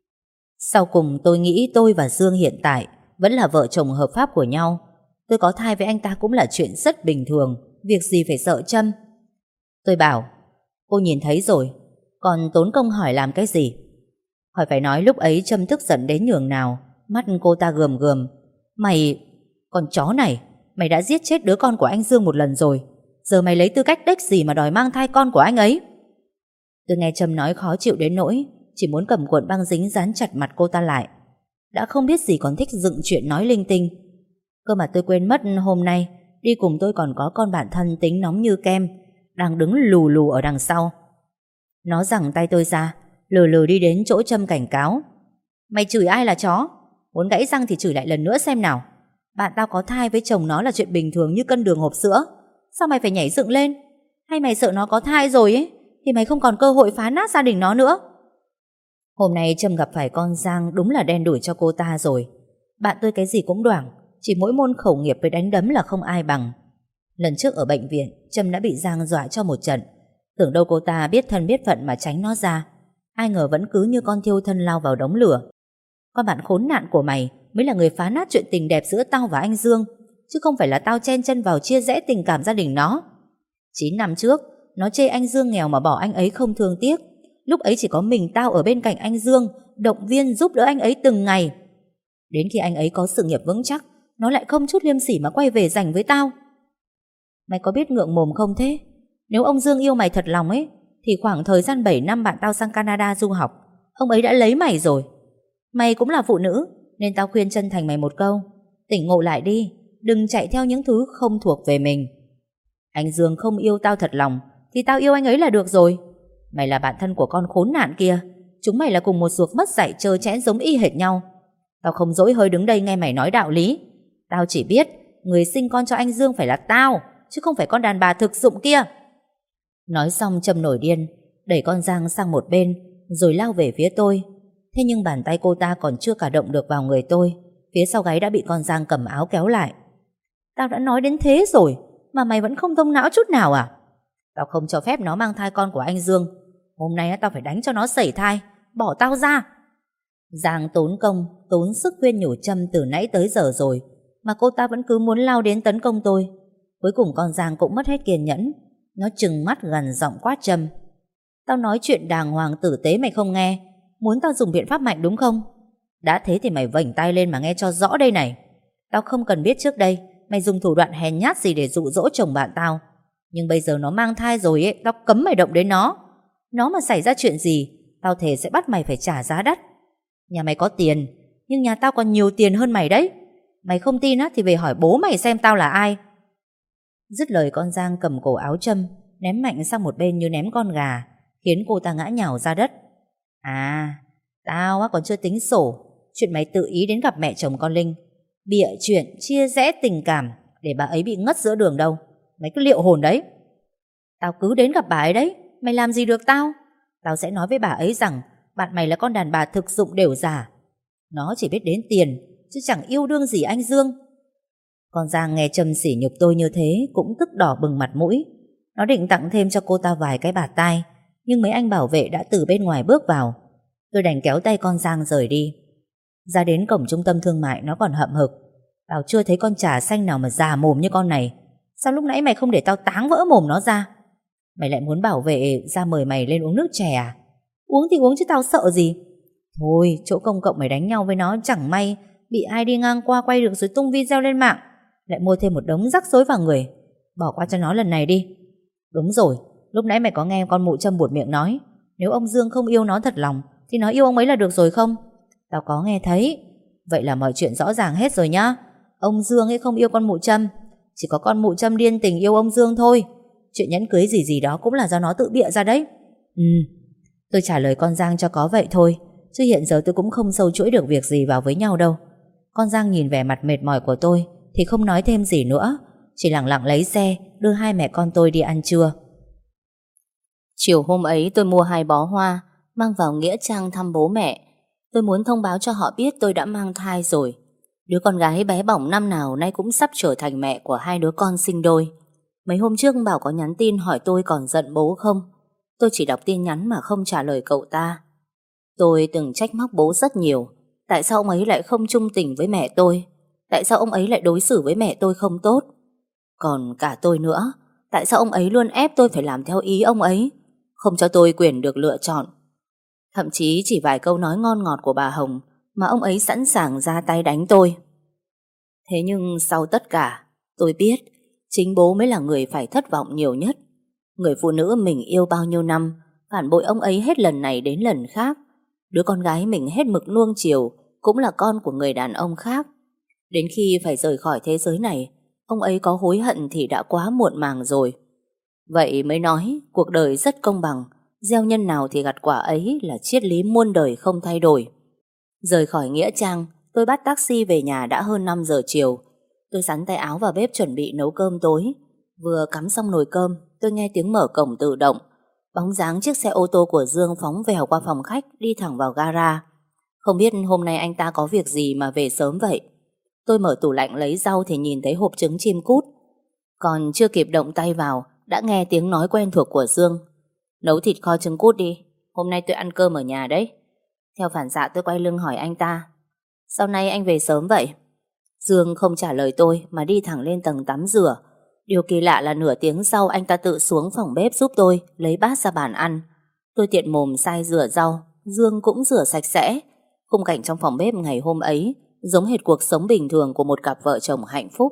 Sau cùng tôi nghĩ tôi và Dương hiện tại vẫn là vợ chồng hợp pháp của nhau. Tôi có thai với anh ta cũng là chuyện rất bình thường, việc gì phải sợ Trâm. Tôi bảo: cô nhìn thấy rồi, còn tốn công hỏi làm cái gì? Hỏi phải nói lúc ấy Trâm tức giận đến nhường nào. Mắt cô ta gườm gườm: mày, con chó này, mày đã giết chết đứa con của anh Dương một lần rồi, giờ mày lấy tư cách đếch gì mà đòi mang thai con của anh ấy? Tôi nghe Trâm nói khó chịu đến nỗi chỉ muốn cầm cuộn băng dính dán chặt mặt cô ta lại. Đã không biết gì còn thích dựng chuyện nói linh tinh. Cơ mà tôi quên mất hôm nay đi cùng tôi còn có con bạn thân tính nóng như kem, đang đứng lù lù ở đằng sau. Nó giằng tay tôi ra, lừ lừ đi đến chỗ Trâm cảnh cáo: mày chửi ai là chó? Muốn gãy răng thì chửi lại lần nữa xem nào. Bạn tao có thai với chồng nó là chuyện bình thường như cân đường hộp sữa. Sao mày phải nhảy dựng lên? Hay mày sợ nó có thai rồi ấy thì mày không còn cơ hội phá nát gia đình nó nữa? Hôm nay Trâm gặp phải con Giang đúng là đen đủi cho cô ta rồi. Bạn tôi cái gì cũng đoảng, chỉ mỗi môn khẩu nghiệp với đánh đấm là không ai bằng. Lần trước ở bệnh viện, Trâm đã bị Giang dọa cho một trận. Tưởng đâu cô ta biết thân biết phận mà tránh nó ra, ai ngờ vẫn cứ như con thiêu thân lao vào đống lửa. Con bạn khốn nạn của mày mới là người phá nát chuyện tình đẹp giữa tao và anh Dương, chứ không phải là tao chen chân vào chia rẽ tình cảm gia đình nó. 9 năm trước, nó chê anh Dương nghèo mà bỏ anh ấy không thương tiếc. Lúc ấy chỉ có mình tao ở bên cạnh anh Dương, động viên giúp đỡ anh ấy từng ngày. Đến khi anh ấy có sự nghiệp vững chắc, nó lại không chút liêm sỉ mà quay về giành với tao. Mày có biết ngượng mồm không thế? Nếu ông Dương yêu mày thật lòng ấy, thì khoảng thời gian 7 năm bạn tao sang Canada du học, ông ấy đã lấy mày rồi. Mày cũng là phụ nữ, nên tao khuyên chân thành mày một câu: tỉnh ngộ lại đi, đừng chạy theo những thứ không thuộc về mình. Anh Dương không yêu tao thật lòng thì tao yêu anh ấy là được rồi. Mày là bạn thân của con khốn nạn kia, chúng mày là cùng một ruột mất dạy trơ trẽn giống y hệt nhau. Tao không dỗi hơi đứng đây nghe mày nói đạo lý. Tao chỉ biết người sinh con cho anh Dương phải là tao, chứ không phải con đàn bà thực dụng kia. Nói xong Trâm nổi điên, đẩy con Giang sang một bên rồi lao về phía tôi. Thế nhưng bàn tay cô ta còn chưa cả động được vào người tôi, phía sau gáy đã bị con Giang cầm áo kéo lại. Tao đã nói đến thế rồi mà mày vẫn không thông não chút nào à? Tao không cho phép nó mang thai con của anh Dương. Hôm nay tao phải đánh cho nó sẩy thai. Bỏ tao ra. Giang tốn công tốn sức khuyên nhủ Trâm từ nãy tới giờ rồi mà cô ta vẫn cứ muốn lao đến tấn công tôi. Cuối cùng con Giang cũng mất hết kiên nhẫn. Nó trừng mắt gằn giọng quát Trâm: tao nói chuyện đàng hoàng tử tế mày không nghe, muốn tao dùng biện pháp mạnh đúng không? Đã thế thì mày vểnh tay lên mà nghe cho rõ đây này. Tao không cần biết trước đây mày dùng thủ đoạn hèn nhát gì để dụ dỗ chồng bạn tao, nhưng bây giờ nó mang thai rồi ấy, tao cấm mày động đến nó. Nó mà xảy ra chuyện gì, tao thề sẽ bắt mày phải trả giá đắt. Nhà mày có tiền, nhưng nhà tao còn nhiều tiền hơn mày đấy. Mày không tin á thì về hỏi bố mày xem tao là ai. Dứt lời con Giang cầm cổ áo Trâm ném mạnh sang một bên như ném con gà, khiến cô ta ngã nhào ra đất. À, tao á còn chưa tính sổ chuyện mày tự ý đến gặp mẹ chồng con Linh, bịa chuyện chia rẽ tình cảm để bà ấy bị ngất giữa đường đâu. Mày cứ liệu hồn đấy. Tao cứ đến gặp bà ấy đấy, mày làm gì được tao? Tao sẽ nói với bà ấy rằng bạn mày là con đàn bà thực dụng đểu giả. Nó chỉ biết đến tiền chứ chẳng yêu đương gì anh Dương. Con Giang nghe Trâm sỉ nhục tôi như thế cũng tức đỏ bừng mặt mũi. Nó định tặng thêm cho cô ta vài cái bạt tai, nhưng mấy anh bảo vệ đã từ bên ngoài bước vào. Tôi đành kéo tay con Giang rời đi. Ra đến cổng trung tâm thương mại nó còn hậm hực. Tao chưa thấy con trà xanh nào mà già mồm như con này. Sao lúc nãy mày không để tao táng vỡ mồm nó ra? Mày lại muốn bảo vệ ra mời mày lên uống nước chè à? Uống thì uống chứ tao sợ gì. Thôi, chỗ công cộng mày đánh nhau với nó chẳng may bị ai đi ngang qua quay được rồi tung video lên mạng, lại mua thêm một đống rắc rối vào người. Bỏ qua cho nó lần này đi. Đúng rồi, lúc nãy mày có nghe con mụ Trâm buột miệng nói nếu ông Dương không yêu nó thật lòng thì nó yêu ông ấy là được rồi không? Tao có nghe thấy. Vậy là mọi chuyện rõ ràng hết rồi nhá. Ông Dương ấy không yêu con mụ Trâm, chỉ có con mụ Trâm điên tình yêu ông Dương thôi. Chuyện nhẫn cưới gì gì đó cũng là do nó tự bịa ra đấy. Tôi trả lời con Giang cho có vậy thôi, chứ hiện giờ tôi cũng không sâu chuỗi được việc gì vào với nhau đâu. Con Giang nhìn vẻ mặt mệt mỏi của tôi thì không nói thêm gì nữa, chỉ lặng lặng lấy xe đưa hai mẹ con tôi đi ăn trưa. Chiều hôm ấy tôi mua 2 bó hoa mang vào nghĩa trang thăm bố mẹ. Tôi muốn thông báo cho họ biết tôi đã mang thai rồi. Đứa con gái bé bỏng năm nào nay cũng sắp trở thành mẹ của 2 đứa con sinh đôi. Mấy hôm trước Bảo có nhắn tin hỏi tôi còn giận bố không. Tôi chỉ đọc tin nhắn mà không trả lời cậu ta. Tôi từng trách móc bố rất nhiều. Tại sao ông ấy lại không trung tình với mẹ tôi? Tại sao ông ấy lại đối xử với mẹ tôi không tốt? Còn cả tôi nữa, tại sao ông ấy luôn ép tôi phải làm theo ý ông ấy, không cho tôi quyền được lựa chọn? Thậm chí chỉ vài câu nói ngon ngọt của bà Hồng mà ông ấy sẵn sàng ra tay đánh tôi. Thế nhưng sau tất cả, tôi biết chính bố mới là người phải thất vọng nhiều nhất. Người phụ nữ mình yêu bao nhiêu năm phản bội ông ấy hết lần này đến lần khác. Đứa con gái mình hết mực nuông chiều cũng là con của người đàn ông khác. Đến khi phải rời khỏi thế giới này, ông ấy có hối hận thì đã quá muộn màng rồi. Vậy mới nói cuộc đời rất công bằng, gieo nhân nào thì gặt quả ấy là triết lý muôn đời không thay đổi. Rời khỏi nghĩa trang, tôi bắt taxi về nhà đã hơn 5 giờ chiều. Tôi xắn tay áo vào bếp chuẩn bị nấu cơm tối. Vừa cắm xong nồi cơm, tôi nghe tiếng mở cổng tự động. Bóng dáng chiếc xe ô tô của Dương phóng vèo qua phòng khách, đi thẳng vào gara. Không biết hôm nay anh ta có việc gì mà về sớm vậy. Tôi mở tủ lạnh lấy rau thì nhìn thấy hộp trứng chim cút. Còn chưa kịp động tay vào, đã nghe tiếng nói quen thuộc của Dương. Nấu thịt kho trứng cút đi, hôm nay tôi ăn cơm ở nhà đấy. Theo phản xạ tôi quay lưng hỏi anh ta, sao nay anh về sớm vậy? Dương không trả lời tôi mà đi thẳng lên tầng tắm rửa. Điều kỳ lạ là nửa tiếng sau anh ta tự xuống phòng bếp giúp tôi lấy bát ra bàn ăn. Tôi tiện mồm sai rửa rau, Dương cũng rửa sạch sẽ. Khung cảnh trong phòng bếp ngày hôm ấy giống hệt cuộc sống bình thường của một cặp vợ chồng hạnh phúc.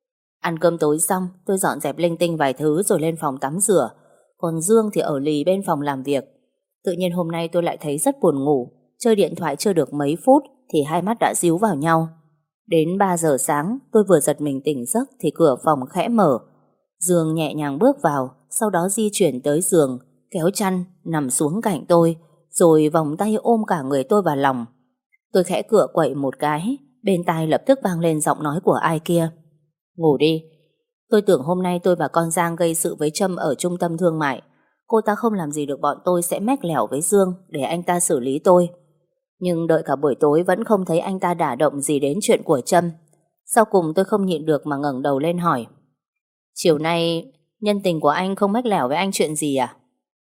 Ăn cơm tối xong, tôi dọn dẹp linh tinh vài thứ rồi lên phòng tắm rửa. Còn Dương thì ở lì bên phòng làm việc. Tự nhiên hôm nay tôi lại thấy rất buồn ngủ. Chơi điện thoại chưa được mấy phút thì hai mắt đã díu vào nhau. Đến 3 giờ sáng tôi vừa giật mình tỉnh giấc thì cửa phòng khẽ mở. Dương nhẹ nhàng bước vào, sau đó di chuyển tới giường, kéo chăn, nằm xuống cạnh tôi, rồi vòng tay ôm cả người tôi vào lòng. Tôi khẽ cựa quậy một cái, bên tai lập tức vang lên giọng nói của ai kia. Ngủ đi. Tôi tưởng hôm nay tôi và con Giang gây sự với Trâm ở trung tâm thương mại. Cô ta không làm gì được bọn tôi sẽ mách lẻo với Dương để anh ta xử lý tôi. Nhưng đợi cả buổi tối vẫn không thấy anh ta đả động gì đến chuyện của Trâm. Sau cùng tôi không nhịn được mà ngẩng đầu lên hỏi, chiều nay nhân tình của anh không mách lẻo với anh chuyện gì à?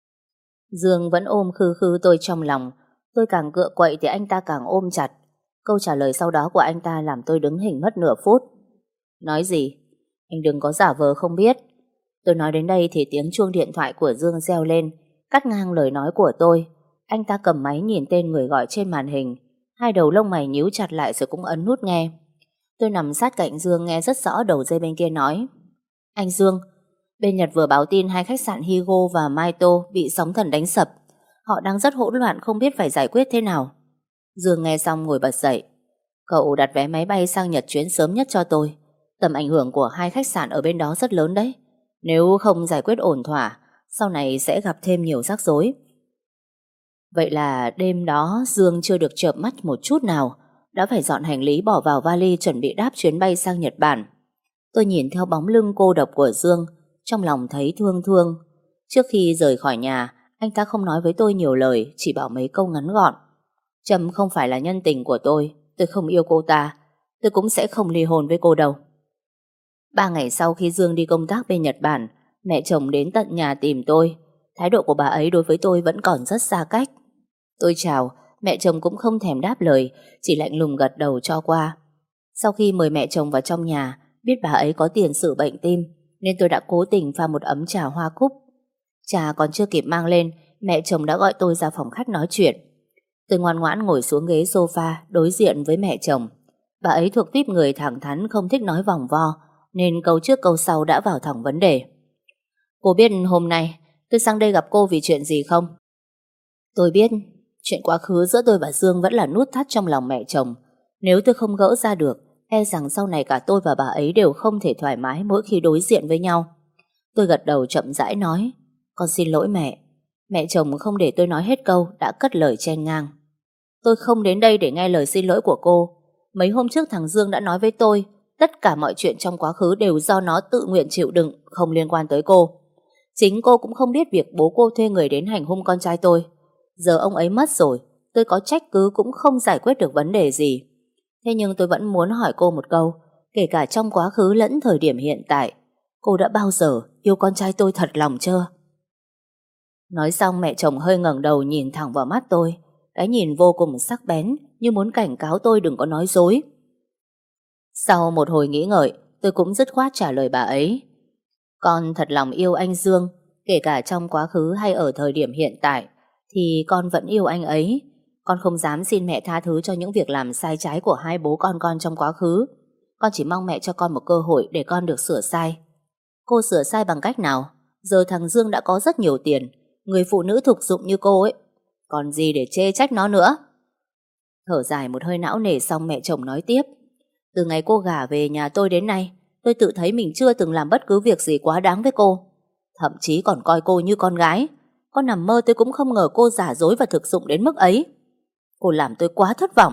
Dương vẫn ôm khư khư tôi trong lòng. Tôi càng cựa quậy thì anh ta càng ôm chặt. Câu trả lời sau đó của anh ta làm tôi đứng hình mất nửa phút. Nói gì? Anh đừng có giả vờ không biết. Tôi nói đến đây thì tiếng chuông điện thoại của Dương reo lên, cắt ngang lời nói của tôi. Anh ta cầm máy nhìn tên người gọi trên màn hình. Hai đầu lông mày nhíu chặt lại rồi cũng ấn nút nghe. Tôi nằm sát cạnh Dương nghe rất rõ đầu dây bên kia nói, anh Dương, bên Nhật vừa báo tin 2 khách sạn Higo và Maito bị sóng thần đánh sập. Họ đang rất hỗn loạn không biết phải giải quyết thế nào. Dương nghe xong ngồi bật dậy. Cậu đặt vé máy bay sang Nhật chuyến sớm nhất cho tôi. Tầm ảnh hưởng của 2 khách sạn ở bên đó rất lớn đấy. Nếu không giải quyết ổn thỏa, sau này sẽ gặp thêm nhiều rắc rối. Vậy là đêm đó Dương chưa được chợp mắt một chút nào, đã phải dọn hành lý bỏ vào vali chuẩn bị đáp chuyến bay sang Nhật Bản. Tôi nhìn theo bóng lưng cô độc của Dương, trong lòng thấy thương thương. Trước khi rời khỏi nhà, anh ta không nói với tôi nhiều lời, chỉ bảo mấy câu ngắn gọn. Trâm không phải là nhân tình của tôi không yêu cô ta, tôi cũng sẽ không ly hôn với cô đâu. 3 ngày sau khi Dương đi công tác bên Nhật Bản, mẹ chồng đến tận nhà tìm tôi. Thái độ của bà ấy đối với tôi vẫn còn rất xa cách. Tôi chào, mẹ chồng cũng không thèm đáp lời, chỉ lạnh lùng gật đầu cho qua. Sau khi mời mẹ chồng vào trong nhà, biết bà ấy có tiền sử bệnh tim, nên tôi đã cố tình pha một ấm trà hoa cúc. Trà còn chưa kịp mang lên, mẹ chồng đã gọi tôi ra phòng khách nói chuyện. Tôi ngoan ngoãn ngồi xuống ghế sofa đối diện với mẹ chồng. Bà ấy thuộc tuýp người thẳng thắn, không thích nói vòng vo, nên câu trước câu sau đã vào thẳng vấn đề. Cô biết hôm nay tôi sang đây gặp cô vì chuyện gì không? Tôi biết chuyện quá khứ giữa tôi và Dương vẫn là nút thắt trong lòng mẹ chồng. Nếu tôi không gỡ ra được, e rằng sau này cả tôi và bà ấy đều không thể thoải mái mỗi khi đối diện với nhau. Tôi gật đầu chậm rãi nói, con xin lỗi mẹ. Mẹ chồng không để tôi nói hết câu đã cất lời chen ngang. Tôi không đến đây để nghe lời xin lỗi của cô. Mấy hôm trước thằng Dương đã nói với tôi tất cả mọi chuyện trong quá khứ đều do nó tự nguyện chịu đựng, không liên quan tới cô. Chính cô cũng không biết việc bố cô thuê người đến hành hung con trai tôi. Giờ ông ấy mất rồi, tôi có trách cứ cũng không giải quyết được vấn đề gì. Thế nhưng tôi vẫn muốn hỏi cô một câu, kể cả trong quá khứ lẫn thời điểm hiện tại, cô đã bao giờ yêu con trai tôi thật lòng chưa? Nói xong mẹ chồng hơi ngẩng đầu nhìn thẳng vào mắt tôi, cái nhìn vô cùng sắc bén như muốn cảnh cáo tôi đừng có nói dối. Sau một hồi nghĩ ngợi, tôi cũng dứt khoát trả lời bà ấy. Con thật lòng yêu anh Dương, kể cả trong quá khứ hay ở thời điểm hiện tại, thì con vẫn yêu anh ấy. Con không dám xin mẹ tha thứ cho những việc làm sai trái của hai bố con trong quá khứ. Con chỉ mong mẹ cho con một cơ hội để con được sửa sai. Cô sửa sai bằng cách nào? Giờ thằng Dương đã có rất nhiều tiền, người phụ nữ thục dụng như cô ấy, còn gì để chê trách nó nữa. Thở dài một hơi não nề xong mẹ chồng nói tiếp. Từ ngày cô gả về nhà tôi đến nay, tôi tự thấy mình chưa từng làm bất cứ việc gì quá đáng với cô. Thậm chí còn coi cô như con gái. Có nằm mơ tôi cũng không ngờ cô giả dối và thực dụng đến mức ấy. Cô làm tôi quá thất vọng.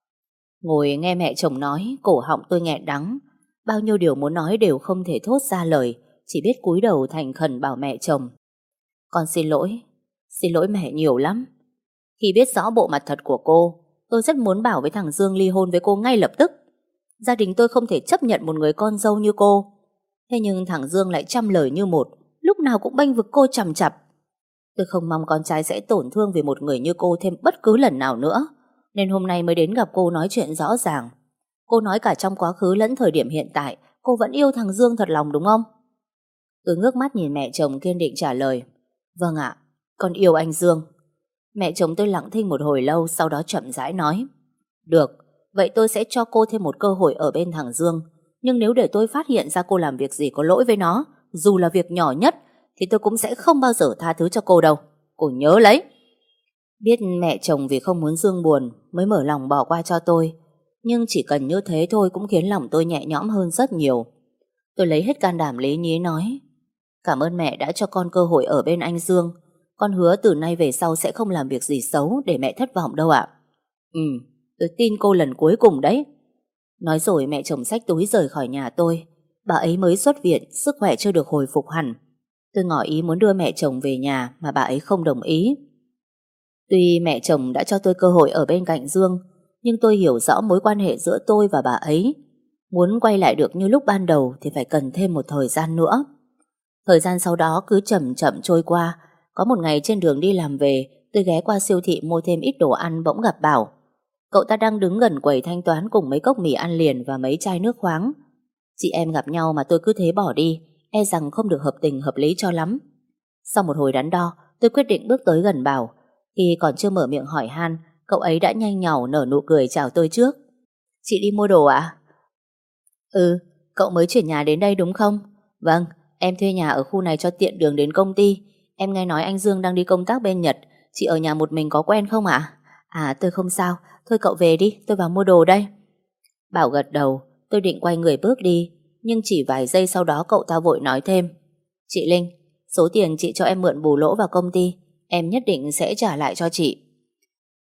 Ngồi nghe mẹ chồng nói, cổ họng tôi nghẹn đắng. Bao nhiêu điều muốn nói đều không thể thốt ra lời, chỉ biết cúi đầu thành khẩn bảo mẹ chồng. Con xin lỗi mẹ nhiều lắm. Khi biết rõ bộ mặt thật của cô, tôi rất muốn bảo với thằng Dương ly hôn với cô ngay lập tức. Gia đình tôi không thể chấp nhận một người con dâu như cô. Thế nhưng thằng Dương lại trăm lời như một, lúc nào cũng bênh vực cô chằm chặp. Tôi không mong con trai sẽ tổn thương vì một người như cô thêm bất cứ lần nào nữa, nên hôm nay mới đến gặp cô nói chuyện rõ ràng. Cô nói cả trong quá khứ lẫn thời điểm hiện tại, cô vẫn yêu thằng Dương thật lòng đúng không? Tôi ngước mắt nhìn mẹ chồng kiên định trả lời. Vâng ạ, con yêu anh Dương. Mẹ chồng tôi lặng thinh một hồi lâu, sau đó chậm rãi nói. Được, vậy tôi sẽ cho cô thêm một cơ hội ở bên thằng Dương. Nhưng nếu để tôi phát hiện ra cô làm việc gì có lỗi với nó, dù là việc nhỏ nhất, thì tôi cũng sẽ không bao giờ tha thứ cho cô đâu. Cô nhớ lấy. Biết mẹ chồng vì không muốn Dương buồn mới mở lòng bỏ qua cho tôi, nhưng chỉ cần như thế thôi cũng khiến lòng tôi nhẹ nhõm hơn rất nhiều. Tôi lấy hết can đảm lý nhí nói. Cảm ơn mẹ đã cho con cơ hội ở bên anh Dương. Con hứa từ nay về sau sẽ không làm việc gì xấu để mẹ thất vọng đâu ạ. Tôi tin cô lần cuối cùng đấy. Nói rồi mẹ chồng xách túi rời khỏi nhà tôi. Bà ấy mới xuất viện, sức khỏe chưa được hồi phục hẳn. Tôi ngỏ ý muốn đưa mẹ chồng về nhà mà bà ấy không đồng ý. Tuy mẹ chồng đã cho tôi cơ hội ở bên cạnh Dương, nhưng tôi hiểu rõ mối quan hệ giữa tôi và bà ấy. Muốn quay lại được như lúc ban đầu thì phải cần thêm một thời gian nữa. Thời gian sau đó cứ chậm chậm trôi qua. Có một ngày trên đường đi làm về, tôi ghé qua siêu thị mua thêm ít đồ ăn bỗng gặp Bảo. Cậu ta đang đứng gần quầy thanh toán cùng mấy cốc mì ăn liền và mấy chai nước khoáng. Chị em gặp nhau mà tôi cứ thế bỏ đi, e rằng không được hợp tình hợp lý cho lắm. Sau một hồi đắn đo, tôi quyết định bước tới gần Bảo. Khi còn chưa mở miệng hỏi han, cậu ấy đã nhanh nhảu nở nụ cười chào tôi trước. Chị đi mua đồ ạ? Ừ, cậu mới chuyển nhà đến đây đúng không? Vâng, em thuê nhà ở khu này cho tiện đường đến công ty. Em nghe nói anh Dương đang đi công tác bên Nhật. Chị ở nhà một mình có quen không ạ? À tôi không sao, thôi cậu về đi, tôi vào mua đồ đây. Bảo gật đầu, tôi định quay người bước đi, nhưng chỉ vài giây sau đó cậu ta vội nói thêm. Chị Linh, số tiền chị cho em mượn bù lỗ vào công ty, em nhất định sẽ trả lại cho chị.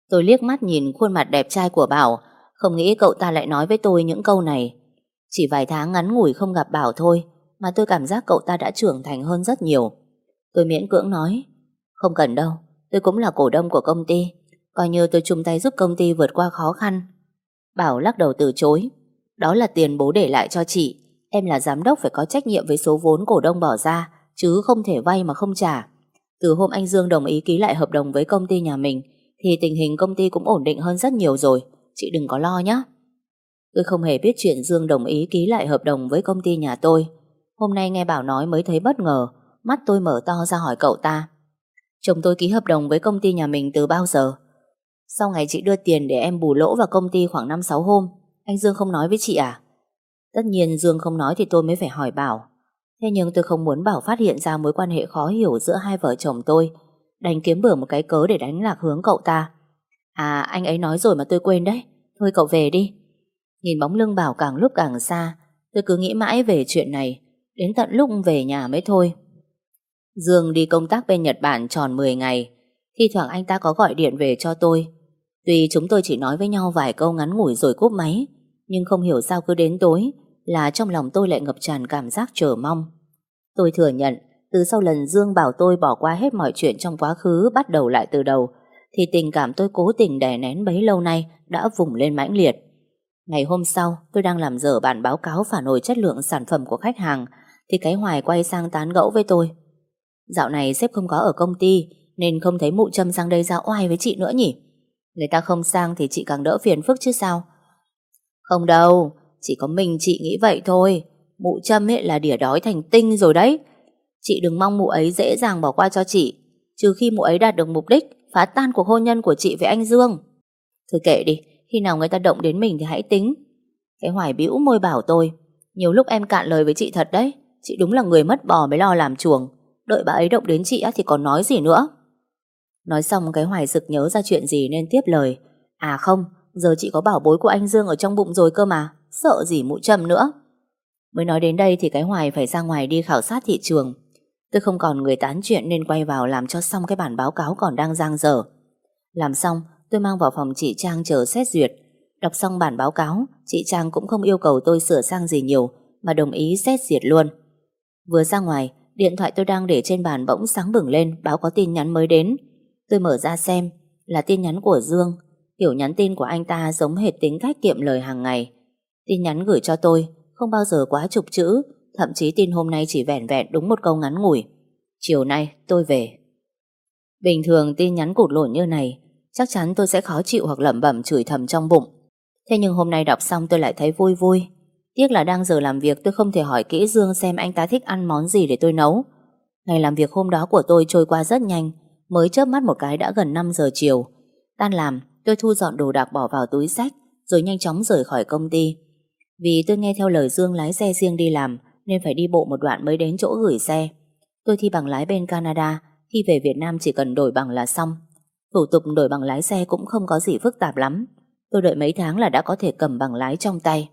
Tôi liếc mắt nhìn khuôn mặt đẹp trai của Bảo, không nghĩ cậu ta lại nói với tôi những câu này. Chỉ vài tháng ngắn ngủi không gặp Bảo thôi mà tôi cảm giác cậu ta đã trưởng thành hơn rất nhiều. Tôi miễn cưỡng nói, không cần đâu, tôi cũng là cổ đông của công ty, coi như tôi chung tay giúp công ty vượt qua khó khăn. Bảo lắc đầu từ chối, đó là tiền bố để lại cho chị, em là giám đốc phải có trách nhiệm với số vốn cổ đông bỏ ra, chứ không thể vay mà không trả. Từ hôm anh Dương đồng ý ký lại hợp đồng với công ty nhà mình thì tình hình công ty cũng ổn định hơn rất nhiều rồi, chị đừng có lo nhé. Tôi không hề biết chuyện Dương đồng ý ký lại hợp đồng với công ty nhà tôi. Hôm nay nghe Bảo nói mới thấy bất ngờ, mắt tôi mở to ra hỏi cậu ta. Chồng tôi ký hợp đồng với công ty nhà mình từ bao giờ? Sau ngày chị đưa tiền để em bù lỗ vào công ty khoảng 5-6 hôm, anh Dương không nói với chị à? Tất nhiên Dương không nói thì tôi mới phải hỏi Bảo. Thế nhưng tôi không muốn Bảo phát hiện ra mối quan hệ khó hiểu giữa hai vợ chồng tôi, đành kiếm bừa một cái cớ để đánh lạc hướng cậu ta. À, anh ấy nói rồi mà tôi quên đấy. Thôi cậu về đi. Nhìn bóng lưng Bảo càng lúc càng xa, tôi cứ nghĩ mãi về chuyện này, đến tận lúc về nhà mới thôi. Dương đi công tác bên Nhật Bản tròn 10 ngày. Thi thoảng anh ta có gọi điện về cho tôi. Tuy chúng tôi chỉ nói với nhau vài câu ngắn ngủi rồi cúp máy, nhưng không hiểu sao cứ đến tối là trong lòng tôi lại ngập tràn cảm giác chờ mong. Tôi thừa nhận, từ sau lần Dương bảo tôi bỏ qua hết mọi chuyện trong quá khứ, bắt đầu lại từ đầu, thì tình cảm tôi cố tình đè nén bấy lâu nay đã vùng lên mãnh liệt. Ngày hôm sau, tôi đang làm dở bản báo cáo phản hồi chất lượng sản phẩm của khách hàng, thì cái Hoài quay sang tán gẫu với tôi. Dạo này sếp không có ở công ty, nên không thấy mụ Trâm sang đây ra oai với chị nữa nhỉ? Người ta không sang thì chị càng đỡ phiền phức chứ sao? Không đâu, chỉ có mình chị nghĩ vậy thôi. Mụ Trâm ấy là đỉa đói thành tinh rồi đấy. Chị đừng mong mụ ấy dễ dàng bỏ qua cho chị, trừ khi mụ ấy đạt được mục đích phá tan cuộc hôn nhân của chị với anh Dương. Thôi kệ đi, khi nào người ta động đến mình thì hãy tính. Cái Hoài bĩu môi bảo tôi, nhiều lúc em cạn lời với chị thật đấy. Chị đúng là người mất bò mới lo làm chuồng. Đợi bà ấy động đến chị á thì còn nói gì nữa. Nói xong cái Hoài sực nhớ ra chuyện gì nên tiếp lời. À không, giờ chị có bảo bối của anh Dương ở trong bụng rồi cơ mà, sợ gì mụ Trâm nữa. Mới nói đến đây thì cái Hoài phải ra ngoài đi khảo sát thị trường. Tôi không còn người tán chuyện nên quay vào làm cho xong cái bản báo cáo còn đang dang dở. Làm xong, tôi mang vào phòng chị Trang chờ xét duyệt. Đọc xong bản báo cáo, chị Trang cũng không yêu cầu tôi sửa sang gì nhiều mà đồng ý xét duyệt luôn. Vừa ra ngoài, điện thoại tôi đang để trên bàn bỗng sáng bừng lên báo có tin nhắn mới đến. Tôi mở ra xem, là tin nhắn của Dương. Kiểu nhắn tin của anh ta giống hệt tính cách kiệm lời hàng ngày. Tin nhắn gửi cho tôi không bao giờ quá chục chữ, thậm chí tin hôm nay chỉ vẻn vẹn đúng một câu ngắn ngủi: chiều nay tôi về. Bình thường tin nhắn cụt lủn như này chắc chắn tôi sẽ khó chịu hoặc lẩm bẩm chửi thầm trong bụng. Thế nhưng hôm nay đọc xong tôi lại thấy vui vui. Tiếc là đang giờ làm việc tôi không thể hỏi kỹ Dương xem anh ta thích ăn món gì để tôi nấu. Ngày làm việc hôm đó của tôi trôi qua rất nhanh, mới chớp mắt một cái đã gần 5 giờ chiều. Tan làm, tôi thu dọn đồ đạc bỏ vào túi xách rồi nhanh chóng rời khỏi công ty. Vì tôi nghe theo lời Dương lái xe riêng đi làm nên phải đi bộ một đoạn mới đến chỗ gửi xe. Tôi thi bằng lái bên Canada, khi về Việt Nam chỉ cần đổi bằng là xong. Thủ tục đổi bằng lái xe cũng không có gì phức tạp lắm. Tôi đợi mấy tháng là đã có thể cầm bằng lái trong tay.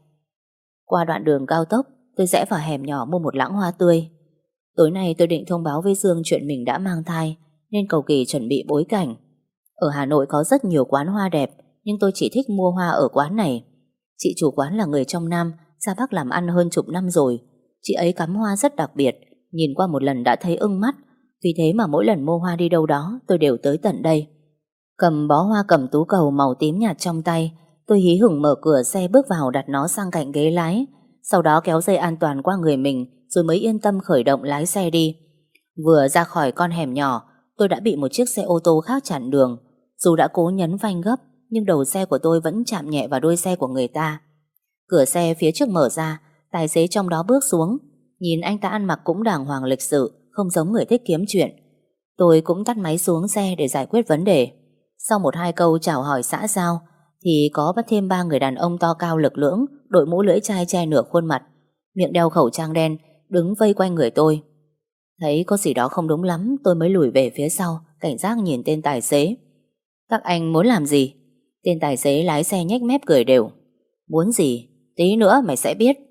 Qua đoạn đường cao tốc, tôi rẽ vào hẻm nhỏ mua một lẵng hoa tươi. Tối nay tôi định thông báo với Dương chuyện mình đã mang thai, nên cầu kỳ chuẩn bị bối cảnh. Ở Hà Nội có rất nhiều quán hoa đẹp, nhưng tôi chỉ thích mua hoa ở quán này. Chị chủ quán là người trong Nam, ra Bắc làm ăn hơn chục năm rồi. Chị ấy cắm hoa rất đặc biệt, nhìn qua một lần đã thấy ưng mắt. Vì thế mà mỗi lần mua hoa đi đâu đó tôi đều tới tận đây. Cầm bó hoa cẩm tú cầu màu tím nhạt trong tay, tôi hí hửng mở cửa xe bước vào đặt nó sang cạnh ghế lái. Sau đó kéo dây an toàn qua người mình rồi mới yên tâm khởi động lái xe đi. Vừa ra khỏi con hẻm nhỏ, tôi đã bị một chiếc xe ô tô khác chặn đường. Dù đã cố nhấn phanh gấp, nhưng đầu xe của tôi vẫn chạm nhẹ vào đuôi xe của người ta. Cửa xe phía trước mở ra, tài xế trong đó bước xuống. Nhìn anh ta ăn mặc cũng đàng hoàng lịch sự, không giống người thích kiếm chuyện. Tôi cũng tắt máy xuống xe để giải quyết vấn đề. Sau một hai câu chào hỏi xã giao thì có bắt thêm ba người đàn ông to cao lực lưỡng, đội mũ lưỡi chai che nửa khuôn mặt, miệng đeo khẩu trang đen, đứng vây quanh người tôi. Thấy có gì đó không đúng lắm, tôi mới lùi về phía sau, cảnh giác nhìn tên tài xế. Các anh muốn làm gì? Tên tài xế lái xe nhếch mép cười đều. Muốn gì? Tí nữa mày sẽ biết.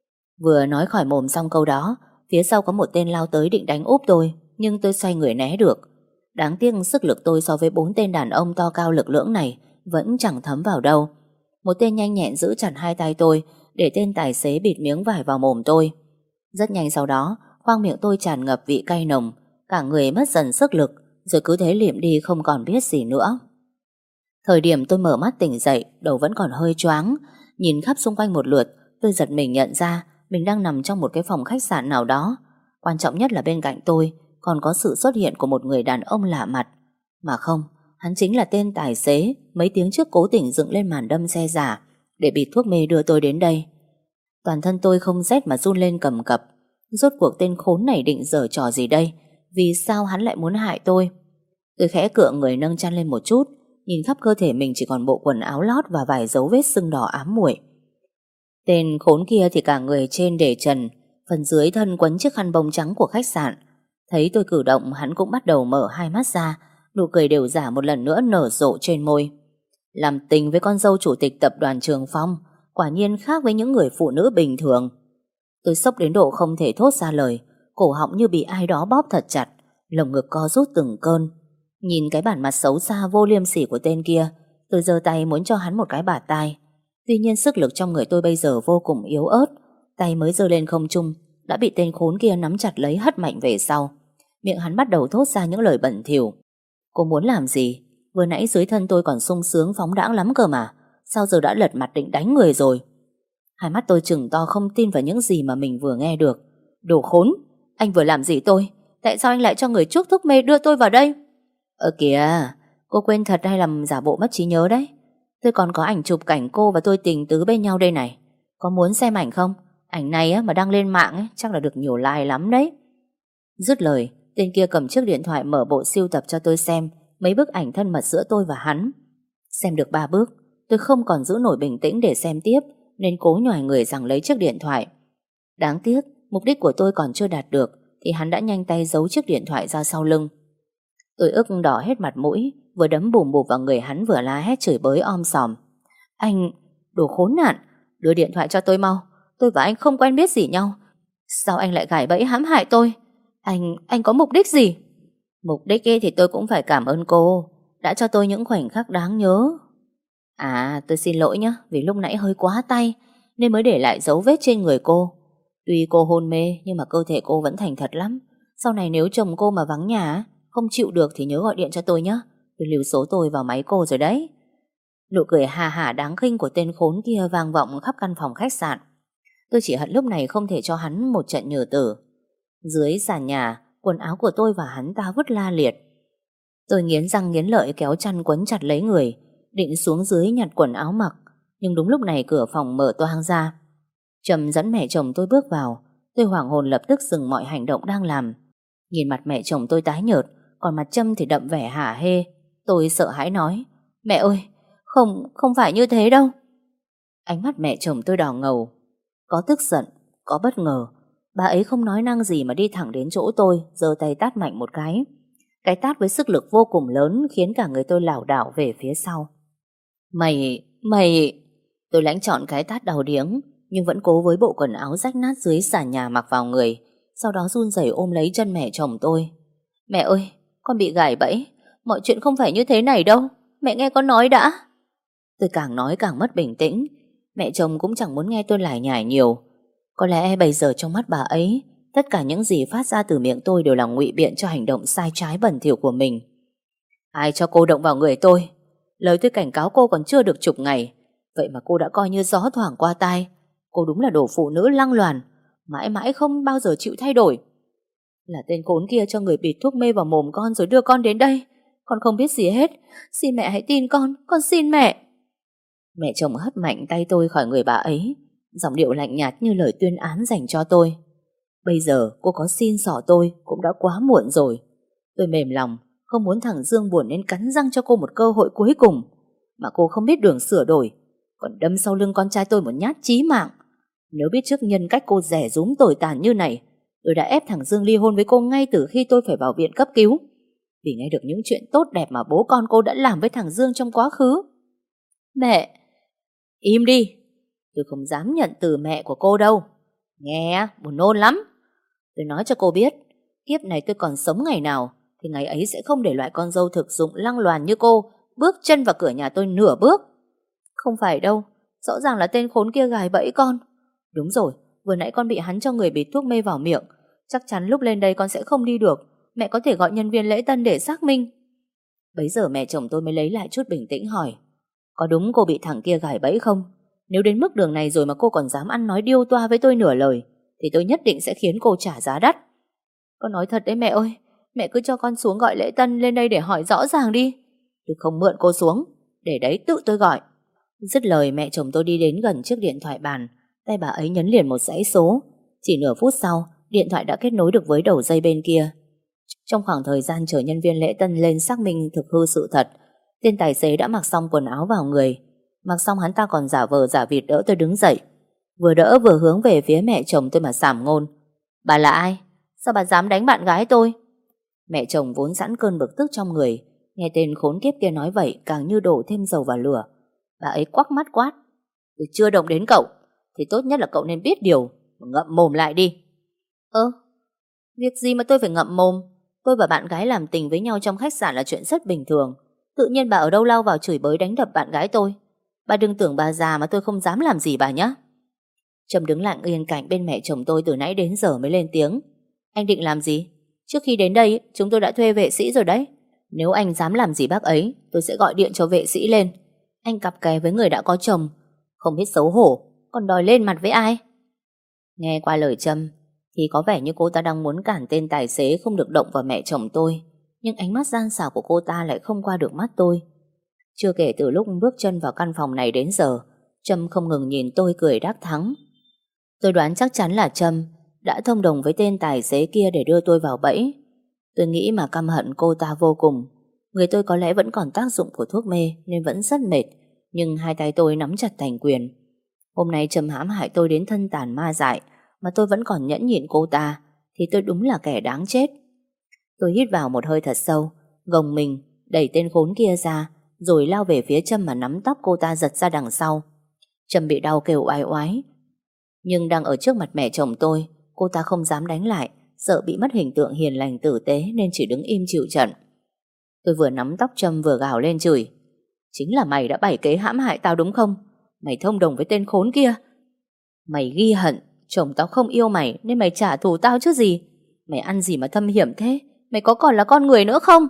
Vừa nói khỏi mồm xong câu đó, phía sau có một tên lao tới định đánh úp tôi, nhưng tôi xoay người né được. Đáng tiếc sức lực tôi so với 4 tên đàn ông to cao lực lưỡng này vẫn chẳng thấm vào đâu. Một tên nhanh nhẹn giữ chặt hai tay tôi, để tên tài xế bịt miếng vải vào mồm tôi. Rất nhanh sau đó, khoang miệng tôi tràn ngập vị cay nồng, cả người mất dần sức lực, rồi cứ thế liệm đi không còn biết gì nữa. Thời điểm tôi mở mắt tỉnh dậy, đầu vẫn còn hơi choáng. Nhìn khắp xung quanh một lượt, tôi giật mình nhận ra mình đang nằm trong một cái phòng khách sạn nào đó. Quan trọng nhất là bên cạnh tôi còn có sự xuất hiện của một người đàn ông lạ mặt. Mà không, hắn chính là tên tài xế mấy tiếng trước cố tình dựng lên màn đâm xe giả để bịt thuốc mê đưa tôi đến đây. Toàn thân tôi không rét mà run lên cầm cập. Rốt cuộc tên khốn này định giở trò gì đây? Vì sao hắn lại muốn hại tôi? Tôi khẽ cựa người nâng chăn lên một chút, nhìn khắp cơ thể mình chỉ còn bộ quần áo lót và vài dấu vết sưng đỏ ám muội. Tên khốn kia thì cả người trên để trần, phần dưới thân quấn chiếc khăn bông trắng của khách sạn. Thấy tôi cử động, hắn cũng bắt đầu mở hai mắt ra, nụ cười đều giả một lần nữa nở rộ trên môi. Làm tình với con dâu chủ tịch tập đoàn Trường Phong quả nhiên khác với những người phụ nữ bình thường. Tôi sốc đến độ không thể thốt ra lời, cổ họng như bị ai đó bóp thật chặt, lồng ngực co rút từng cơn. Nhìn cái bản mặt xấu xa vô liêm sỉ của tên kia, tôi giơ tay muốn cho hắn một cái bạt tai. Tuy nhiên sức lực trong người tôi bây giờ vô cùng yếu ớt, tay mới giơ lên không trung đã bị tên khốn kia nắm chặt lấy hất mạnh về sau. Miệng hắn bắt đầu thốt ra những lời bẩn thỉu. Cô muốn làm gì? Vừa nãy dưới thân tôi còn sung sướng phóng đãng lắm cơ mà, sao giờ đã lật mặt định đánh người rồi? Hai mắt tôi trừng to không tin vào những gì mà mình vừa nghe được. Đồ khốn, anh vừa làm gì tôi? Tại sao anh lại cho người chuốc thuốc mê đưa tôi vào đây? Kìa, cô quên thật hay làm giả bộ mất trí nhớ đấy? Tôi còn có ảnh chụp cảnh cô và tôi tình tứ bên nhau đây này. Có muốn xem ảnh không? Ảnh này á, mà đăng lên mạng ấy, chắc là được nhiều like lắm đấy. Dứt lời, tên kia cầm chiếc điện thoại mở bộ sưu tập cho tôi xem mấy bức ảnh thân mật giữa tôi và hắn. Xem được 3 bước, tôi không còn giữ nổi bình tĩnh để xem tiếp, nên cố nhoài người giằng lấy chiếc điện thoại. Đáng tiếc, mục đích của tôi còn chưa đạt được thì hắn đã nhanh tay giấu chiếc điện thoại ra sau lưng. Tôi ức đỏ hết mặt mũi, vừa đấm bùm bụp vào người hắn vừa la hét chửi bới om sòm. Anh, đồ khốn nạn, đưa điện thoại cho tôi mau. Tôi và anh không quen biết gì nhau. Sao anh lại gài bẫy hãm hại tôi? Anh có mục đích gì? Mục đích ấy thì tôi cũng phải cảm ơn cô đã cho tôi những khoảnh khắc đáng nhớ. Tôi xin lỗi nhé, vì lúc nãy hơi quá tay nên mới để lại dấu vết trên người cô. Tuy cô hôn mê nhưng mà cơ thể cô vẫn thành thật lắm. Sau này nếu chồng cô mà vắng nhà không chịu được thì nhớ gọi điện cho tôi nhé. Tôi lưu số tôi vào máy cô rồi đấy. Nụ cười hà hả đáng khinh của tên khốn kia vang vọng khắp căn phòng khách sạn. Tôi chỉ hận lúc này không thể cho hắn một trận nhừ tử. Dưới sàn nhà, quần áo của tôi và hắn ta vứt la liệt. Tôi nghiến răng nghiến lợi kéo chăn quấn chặt lấy người, định xuống dưới nhặt quần áo mặc. Nhưng đúng lúc này cửa phòng mở toang ra. Trầm dẫn mẹ chồng tôi bước vào. Tôi hoảng hồn lập tức dừng mọi hành động đang làm. Nhìn mặt mẹ chồng tôi tái nhợt, còn mặt Trâm thì đậm vẻ hả hê. Tôi sợ hãi nói: Mẹ ơi, không phải như thế đâu. Ánh mắt mẹ chồng tôi đỏ ngầu, có tức giận, có bất ngờ. Bà ấy không nói năng gì mà đi thẳng đến chỗ tôi, giơ tay tát mạnh một cái. Cái tát với sức lực vô cùng lớn khiến cả người tôi lảo đảo về phía sau. Mày... Tôi lãnh trọn cái tát đau điếng, nhưng vẫn cố với bộ quần áo rách nát dưới sàn nhà mặc vào người. Sau đó run rẩy ôm lấy chân mẹ chồng tôi. Mẹ ơi, con bị gài bẫy. Mọi chuyện không phải như thế này đâu. Mẹ nghe con nói đã. Tôi càng nói càng mất bình tĩnh. Mẹ chồng cũng chẳng muốn nghe tôi lải nhải nhiều. Có lẽ bây giờ trong mắt bà ấy, tất cả những gì phát ra từ miệng tôi đều là ngụy biện cho hành động sai trái bẩn thỉu của mình. Ai cho cô động vào người tôi? Lời tôi cảnh cáo cô còn chưa được chục ngày, vậy mà cô đã coi như gió thoảng qua tai. Cô đúng là đồ phụ nữ lăng loàn, mãi mãi không bao giờ chịu thay đổi. Là tên khốn kia cho người bịt thuốc mê vào mồm con rồi đưa con đến đây. Con không biết gì hết. Xin mẹ hãy tin con xin mẹ. Mẹ chồng hất mạnh tay tôi khỏi người bà ấy, giọng điệu lạnh nhạt như lời tuyên án dành cho tôi. Bây giờ cô có xin xỏ tôi cũng đã quá muộn rồi. Tôi mềm lòng, không muốn thằng Dương buồn nên cắn răng cho cô một cơ hội cuối cùng. Mà cô không biết đường sửa đổi, còn đâm sau lưng con trai tôi một nhát chí mạng. Nếu biết trước nhân cách cô rẻ rúm tồi tàn như này, tôi đã ép thằng Dương ly hôn với cô ngay từ khi tôi phải vào viện cấp cứu. Vì nghe được những chuyện tốt đẹp mà bố con cô đã làm với thằng Dương trong quá khứ. Mẹ! Im đi! Tôi không dám nhận từ mẹ của cô đâu. Nghe buồn nôn lắm. Tôi nói cho cô biết, kiếp này tôi còn sống ngày nào thì ngày ấy sẽ không để loại con dâu thực dụng lăng loàn như cô bước chân vào cửa nhà tôi nửa bước. Không phải đâu, rõ ràng là tên khốn kia gài bẫy con. Đúng rồi, vừa nãy con bị hắn cho người bịt thuốc mê vào miệng. Chắc chắn lúc lên đây con sẽ không đi được. Mẹ có thể gọi nhân viên lễ tân để xác minh. Bấy giờ mẹ chồng tôi mới lấy lại chút bình tĩnh hỏi, có đúng cô bị thằng kia gài bẫy không? Nếu đến mức đường này rồi mà cô còn dám ăn nói điêu toa với tôi nửa lời, thì tôi nhất định sẽ khiến cô trả giá đắt. Con nói thật đấy mẹ ơi, mẹ cứ cho con xuống gọi lễ tân lên đây để hỏi rõ ràng đi. Tôi không mượn cô xuống, để đấy tự tôi gọi. Dứt lời mẹ chồng tôi đi đến gần chiếc điện thoại bàn, tay bà ấy nhấn liền một dãy số. Chỉ nửa phút sau, điện thoại đã kết nối được với đầu dây bên kia. Trong khoảng thời gian chờ nhân viên lễ tân lên xác minh thực hư sự thật, tên tài xế đã mặc xong quần áo vào người. Mặc xong hắn ta còn giả vờ giả vịt đỡ tôi đứng dậy. Vừa đỡ vừa hướng về phía mẹ chồng tôi mà sảm ngôn. Bà là ai? Sao bà dám đánh bạn gái tôi? Mẹ chồng vốn sẵn cơn bực tức trong người, nghe tên khốn kiếp kia nói vậy càng như đổ thêm dầu vào lửa. Bà ấy quắc mắt quát. Tôi chưa động đến cậu, thì tốt nhất là cậu nên biết điều, ngậm mồm lại đi. Việc gì mà tôi phải ngậm mồm? Tôi và bạn gái làm tình với nhau trong khách sạn là chuyện rất bình thường. Tự nhiên bà ở đâu lao vào chửi bới đánh đập bạn gái tôi. Bà đừng tưởng bà già mà tôi không dám làm gì bà nhé. Trâm đứng lặng yên cạnh bên mẹ chồng tôi từ nãy đến giờ mới lên tiếng. Anh định làm gì? Trước khi đến đây chúng tôi đã thuê vệ sĩ rồi đấy. Nếu anh dám làm gì bác ấy, tôi sẽ gọi điện cho vệ sĩ lên. Anh cặp kè với người đã có chồng, không biết xấu hổ, còn đòi lên mặt với ai? Nghe qua lời Trâm thì có vẻ như cô ta đang muốn cản tên tài xế không được động vào mẹ chồng tôi. Nhưng ánh mắt gian xảo của cô ta lại không qua được mắt tôi. Chưa kể từ lúc bước chân vào căn phòng này đến giờ, Trâm không ngừng nhìn tôi cười đắc thắng. Tôi đoán chắc chắn là Trâm đã thông đồng với tên tài xế kia để đưa tôi vào bẫy. Tôi nghĩ mà căm hận cô ta vô cùng. Người tôi có lẽ vẫn còn tác dụng của thuốc mê nên vẫn rất mệt, nhưng hai tay tôi nắm chặt thành quyền. Hôm nay Trâm hãm hại tôi đến thân tàn ma dại mà tôi vẫn còn nhẫn nhịn cô ta, thì tôi đúng là kẻ đáng chết. Tôi hít vào một hơi thật sâu, gồng mình đẩy tên khốn kia ra, rồi lao về phía Trâm mà nắm tóc cô ta giật ra đằng sau. Trâm bị đau kêu oai oái, nhưng đang ở trước mặt mẹ chồng tôi, cô ta không dám đánh lại, sợ bị mất hình tượng hiền lành tử tế nên chỉ đứng im chịu trận. Tôi vừa nắm tóc Trâm vừa gào lên chửi. Chính là mày đã bày kế hãm hại tao đúng không? Mày thông đồng với tên khốn kia. Mày ghi hận chồng tao không yêu mày nên mày trả thù tao chứ gì. Mày ăn gì mà thâm hiểm thế? Mày có còn là con người nữa không?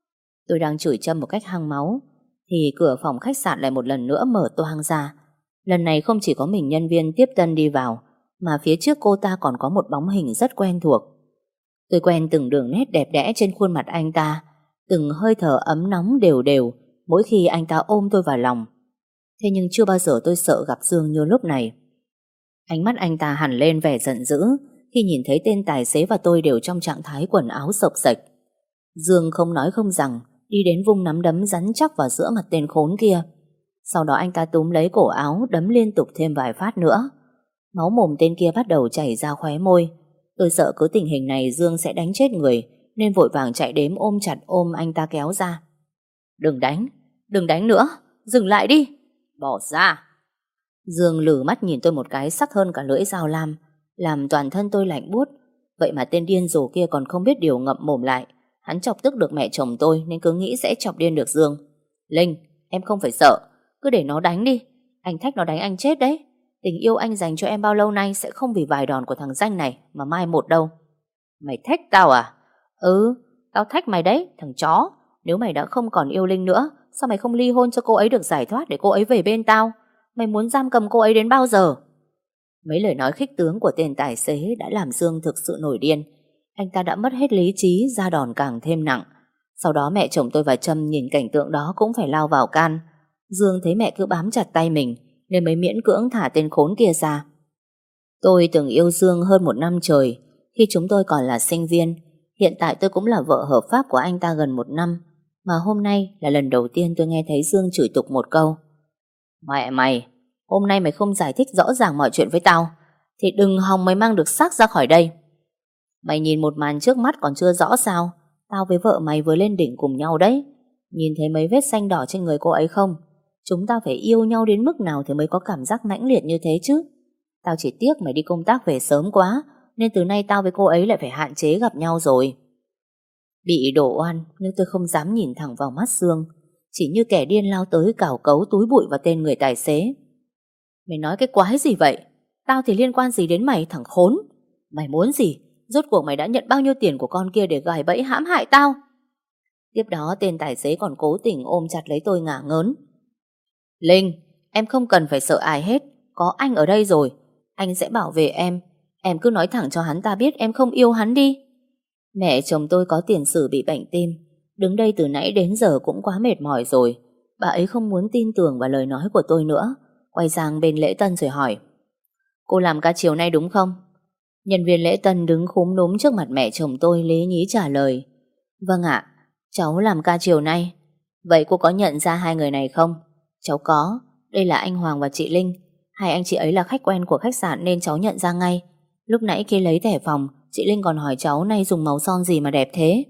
Tôi đang chửi Trâm một cách hăng máu thì cửa phòng khách sạn lại một lần nữa mở toang ra. Lần này không chỉ có mình nhân viên tiếp tân đi vào, mà phía trước cô ta còn có một bóng hình rất quen thuộc. Tôi quen từng đường nét đẹp đẽ trên khuôn mặt anh ta, từng hơi thở ấm nóng đều đều mỗi khi anh ta ôm tôi vào lòng. Thế nhưng chưa bao giờ tôi sợ gặp Dương như lúc này. Ánh mắt anh ta hằn lên vẻ giận dữ khi nhìn thấy tên tài xế và tôi đều trong trạng thái quần áo xộc xệch. Dương không nói không rằng đi đến vung nắm đấm rắn chắc vào giữa mặt tên khốn kia. Sau đó anh ta túm lấy cổ áo đấm liên tục thêm vài phát nữa. Máu mồm tên kia bắt đầu chảy ra khóe môi. Tôi sợ cứ tình hình này Dương sẽ đánh chết người, nên vội vàng chạy đến ôm chặt ôm anh ta kéo ra. Đừng đánh nữa, dừng lại đi, bỏ ra. Dương lử mắt nhìn tôi một cái sắc hơn cả lưỡi dao lam, làm toàn thân tôi lạnh buốt. Vậy mà tên điên rồ kia còn không biết điều ngậm mồm lại. Hắn chọc tức được mẹ chồng tôi nên cứ nghĩ sẽ chọc điên được Dương. Linh, em không phải sợ, cứ để nó đánh đi. Anh thách nó đánh anh chết đấy. Tình yêu anh dành cho em bao lâu nay sẽ không vì vài đòn của thằng danh này mà mai một đâu. Mày thách tao à? Ừ, tao thách mày đấy, thằng chó. Nếu mày đã không còn yêu Linh nữa, sao mày không ly hôn cho cô ấy được giải thoát để cô ấy về bên tao? Mày muốn giam cầm cô ấy đến bao giờ? Mấy lời nói khích tướng của tên tài xế đã làm Dương thực sự nổi điên. Anh ta đã mất hết lý trí, ra đòn càng thêm nặng. Sau đó mẹ chồng tôi và Trâm nhìn cảnh tượng đó cũng phải lao vào can. Dương thấy mẹ cứ bám chặt tay mình nên mới miễn cưỡng thả tên khốn kia ra. Tôi từng yêu Dương hơn 1 năm trời khi chúng tôi còn là sinh viên. Hiện tại tôi cũng là vợ hợp pháp của anh ta gần 1 năm. Mà hôm nay là lần đầu tiên tôi nghe thấy Dương chửi tục một câu. Mẹ mày, hôm nay mày không giải thích rõ ràng mọi chuyện với tao thì đừng hòng mày mang được xác ra khỏi đây. Mày nhìn một màn trước mắt còn chưa rõ sao? Tao với vợ mày vừa lên đỉnh cùng nhau đấy. Nhìn thấy mấy vết xanh đỏ trên người cô ấy không? Chúng ta phải yêu nhau đến mức nào thì mới có cảm giác mãnh liệt như thế chứ. Tao chỉ tiếc mày đi công tác về sớm quá, nên từ nay tao với cô ấy lại phải hạn chế gặp nhau rồi. Bị đổ oan nhưng tôi không dám nhìn thẳng vào mắt Dương, chỉ như kẻ điên lao tới cào cấu túi bụi vào tên người tài xế. Mày nói cái quái gì vậy? Tao thì liên quan gì đến mày, thằng khốn? Mày muốn gì? Rốt cuộc mày đã nhận bao nhiêu tiền của con kia để gài bẫy hãm hại tao? Tiếp đó tên tài xế còn cố tình ôm chặt lấy tôi ngả ngớn. Linh, em không cần phải sợ ai hết. Có anh ở đây rồi. Anh sẽ bảo vệ em. Em cứ nói thẳng cho hắn ta biết em không yêu hắn đi. Mẹ chồng tôi có tiền sử bị bệnh tim. Đứng đây từ nãy đến giờ cũng quá mệt mỏi rồi. Bà ấy không muốn tin tưởng vào lời nói của tôi nữa. Quay sang bên lễ tân rồi hỏi: Cô làm ca chiều nay đúng không? Nhân viên lễ tân đứng khúm núm trước mặt mẹ chồng tôi lý nhí trả lời: Vâng ạ, cháu làm ca chiều nay. Vậy cô có nhận ra hai người này không? Cháu có, đây là anh Hoàng và chị Linh. Hai anh chị ấy là khách quen của khách sạn nên cháu nhận ra ngay. Lúc nãy khi lấy thẻ phòng, chị Linh còn hỏi cháu nay dùng màu son gì mà đẹp thế.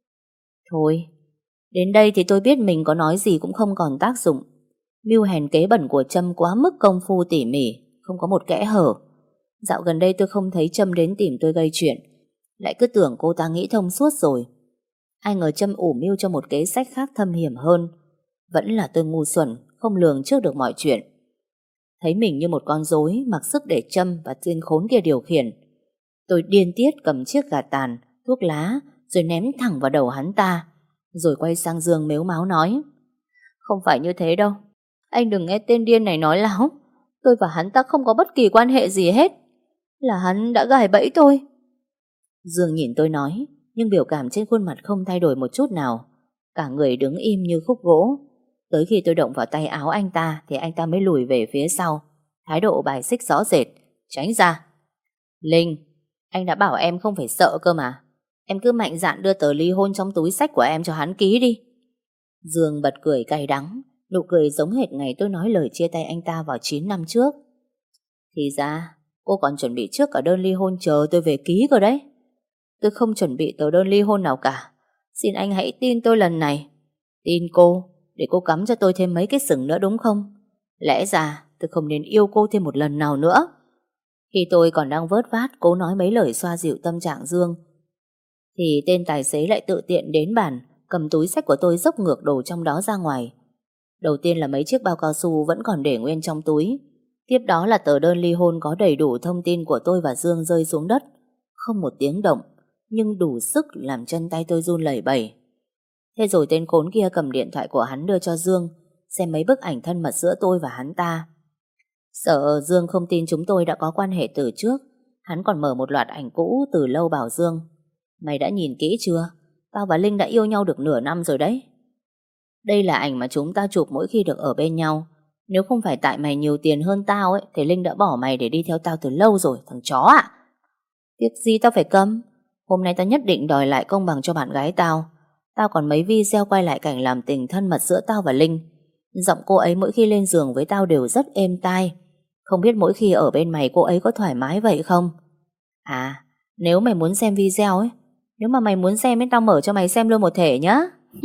Thôi, đến đây thì tôi biết mình có nói gì cũng không còn tác dụng. Mưu hèn kế bẩn của Trâm quá mức công phu tỉ mỉ, không có một kẽ hở. Dạo gần đây tôi không thấy Trâm đến tìm tôi gây chuyện, lại cứ tưởng cô ta nghĩ thông suốt rồi. Ai ngờ Trâm ủ mưu cho một kế sách khác thâm hiểm hơn. Vẫn là tôi ngu xuẩn, không lường trước được mọi chuyện. Thấy mình như một con rối mặc sức để Trâm và tên khốn kia điều khiển, tôi điên tiết cầm chiếc gạt tàn, thuốc lá rồi ném thẳng vào đầu hắn ta. Rồi quay sang Dương mếu máo nói: Không phải như thế đâu. Anh đừng nghe tên điên này nói láo. Tôi và hắn ta không có bất kỳ quan hệ gì hết. Là hắn đã gài bẫy tôi. Dương nhìn tôi nói, nhưng biểu cảm trên khuôn mặt không thay đổi một chút nào. Cả người đứng im như khúc gỗ. Tới khi tôi động vào tay áo anh ta thì anh ta mới lùi về phía sau, thái độ bài xích rõ rệt: Tránh ra. Linh, anh đã bảo em không phải sợ cơ mà. Em cứ mạnh dạn đưa tờ ly hôn trong túi xách của em cho hắn ký đi. Dương bật cười cay đắng, nụ cười giống hệt ngày tôi nói lời chia tay anh ta vào 9 năm trước. Thì ra cô còn chuẩn bị trước cả đơn ly hôn chờ tôi về ký cơ đấy. Tôi không chuẩn bị tờ đơn ly hôn nào cả. Xin anh hãy tin tôi lần này. Tin cô để cô cắm cho tôi thêm mấy cái sừng nữa đúng không? Lẽ ra tôi không nên yêu cô thêm một lần nào nữa. Khi tôi còn đang vớt vát cố nói mấy lời xoa dịu tâm trạng Dương thì tên tài xế lại tự tiện đến bàn, cầm túi xách của tôi dốc ngược đồ trong đó ra ngoài. Đầu tiên là mấy chiếc bao cao su vẫn còn để nguyên trong túi. Tiếp đó là tờ đơn ly hôn có đầy đủ thông tin của tôi và Dương rơi xuống đất. Không một tiếng động, nhưng đủ sức làm chân tay tôi run lẩy bẩy. Thế rồi tên khốn kia cầm điện thoại của hắn đưa cho Dương xem mấy bức ảnh thân mật giữa tôi và hắn ta. Sợ Dương không tin chúng tôi đã có quan hệ từ trước, hắn còn mở một loạt ảnh cũ từ lâu bảo Dương: Mày đã nhìn kỹ chưa? Tao và Linh đã yêu nhau được nửa năm rồi đấy. Đây là ảnh mà chúng ta chụp mỗi khi được ở bên nhau. Nếu không phải tại mày nhiều tiền hơn tao ấy thì Linh đã bỏ mày để đi theo tao từ lâu rồi, thằng chó ạ. Việc gì tao phải cấm. Hôm nay tao nhất định đòi lại công bằng cho bạn gái tao. Tao còn mấy video quay lại cảnh làm tình thân mật giữa tao và Linh. Giọng cô ấy mỗi khi lên giường với tao đều rất êm tai. Không biết mỗi khi ở bên mày cô ấy có thoải mái vậy không? À, nếu mày muốn xem video ấy, nếu mà mày muốn xem ấy, tao mở cho mày xem luôn một thể nhá.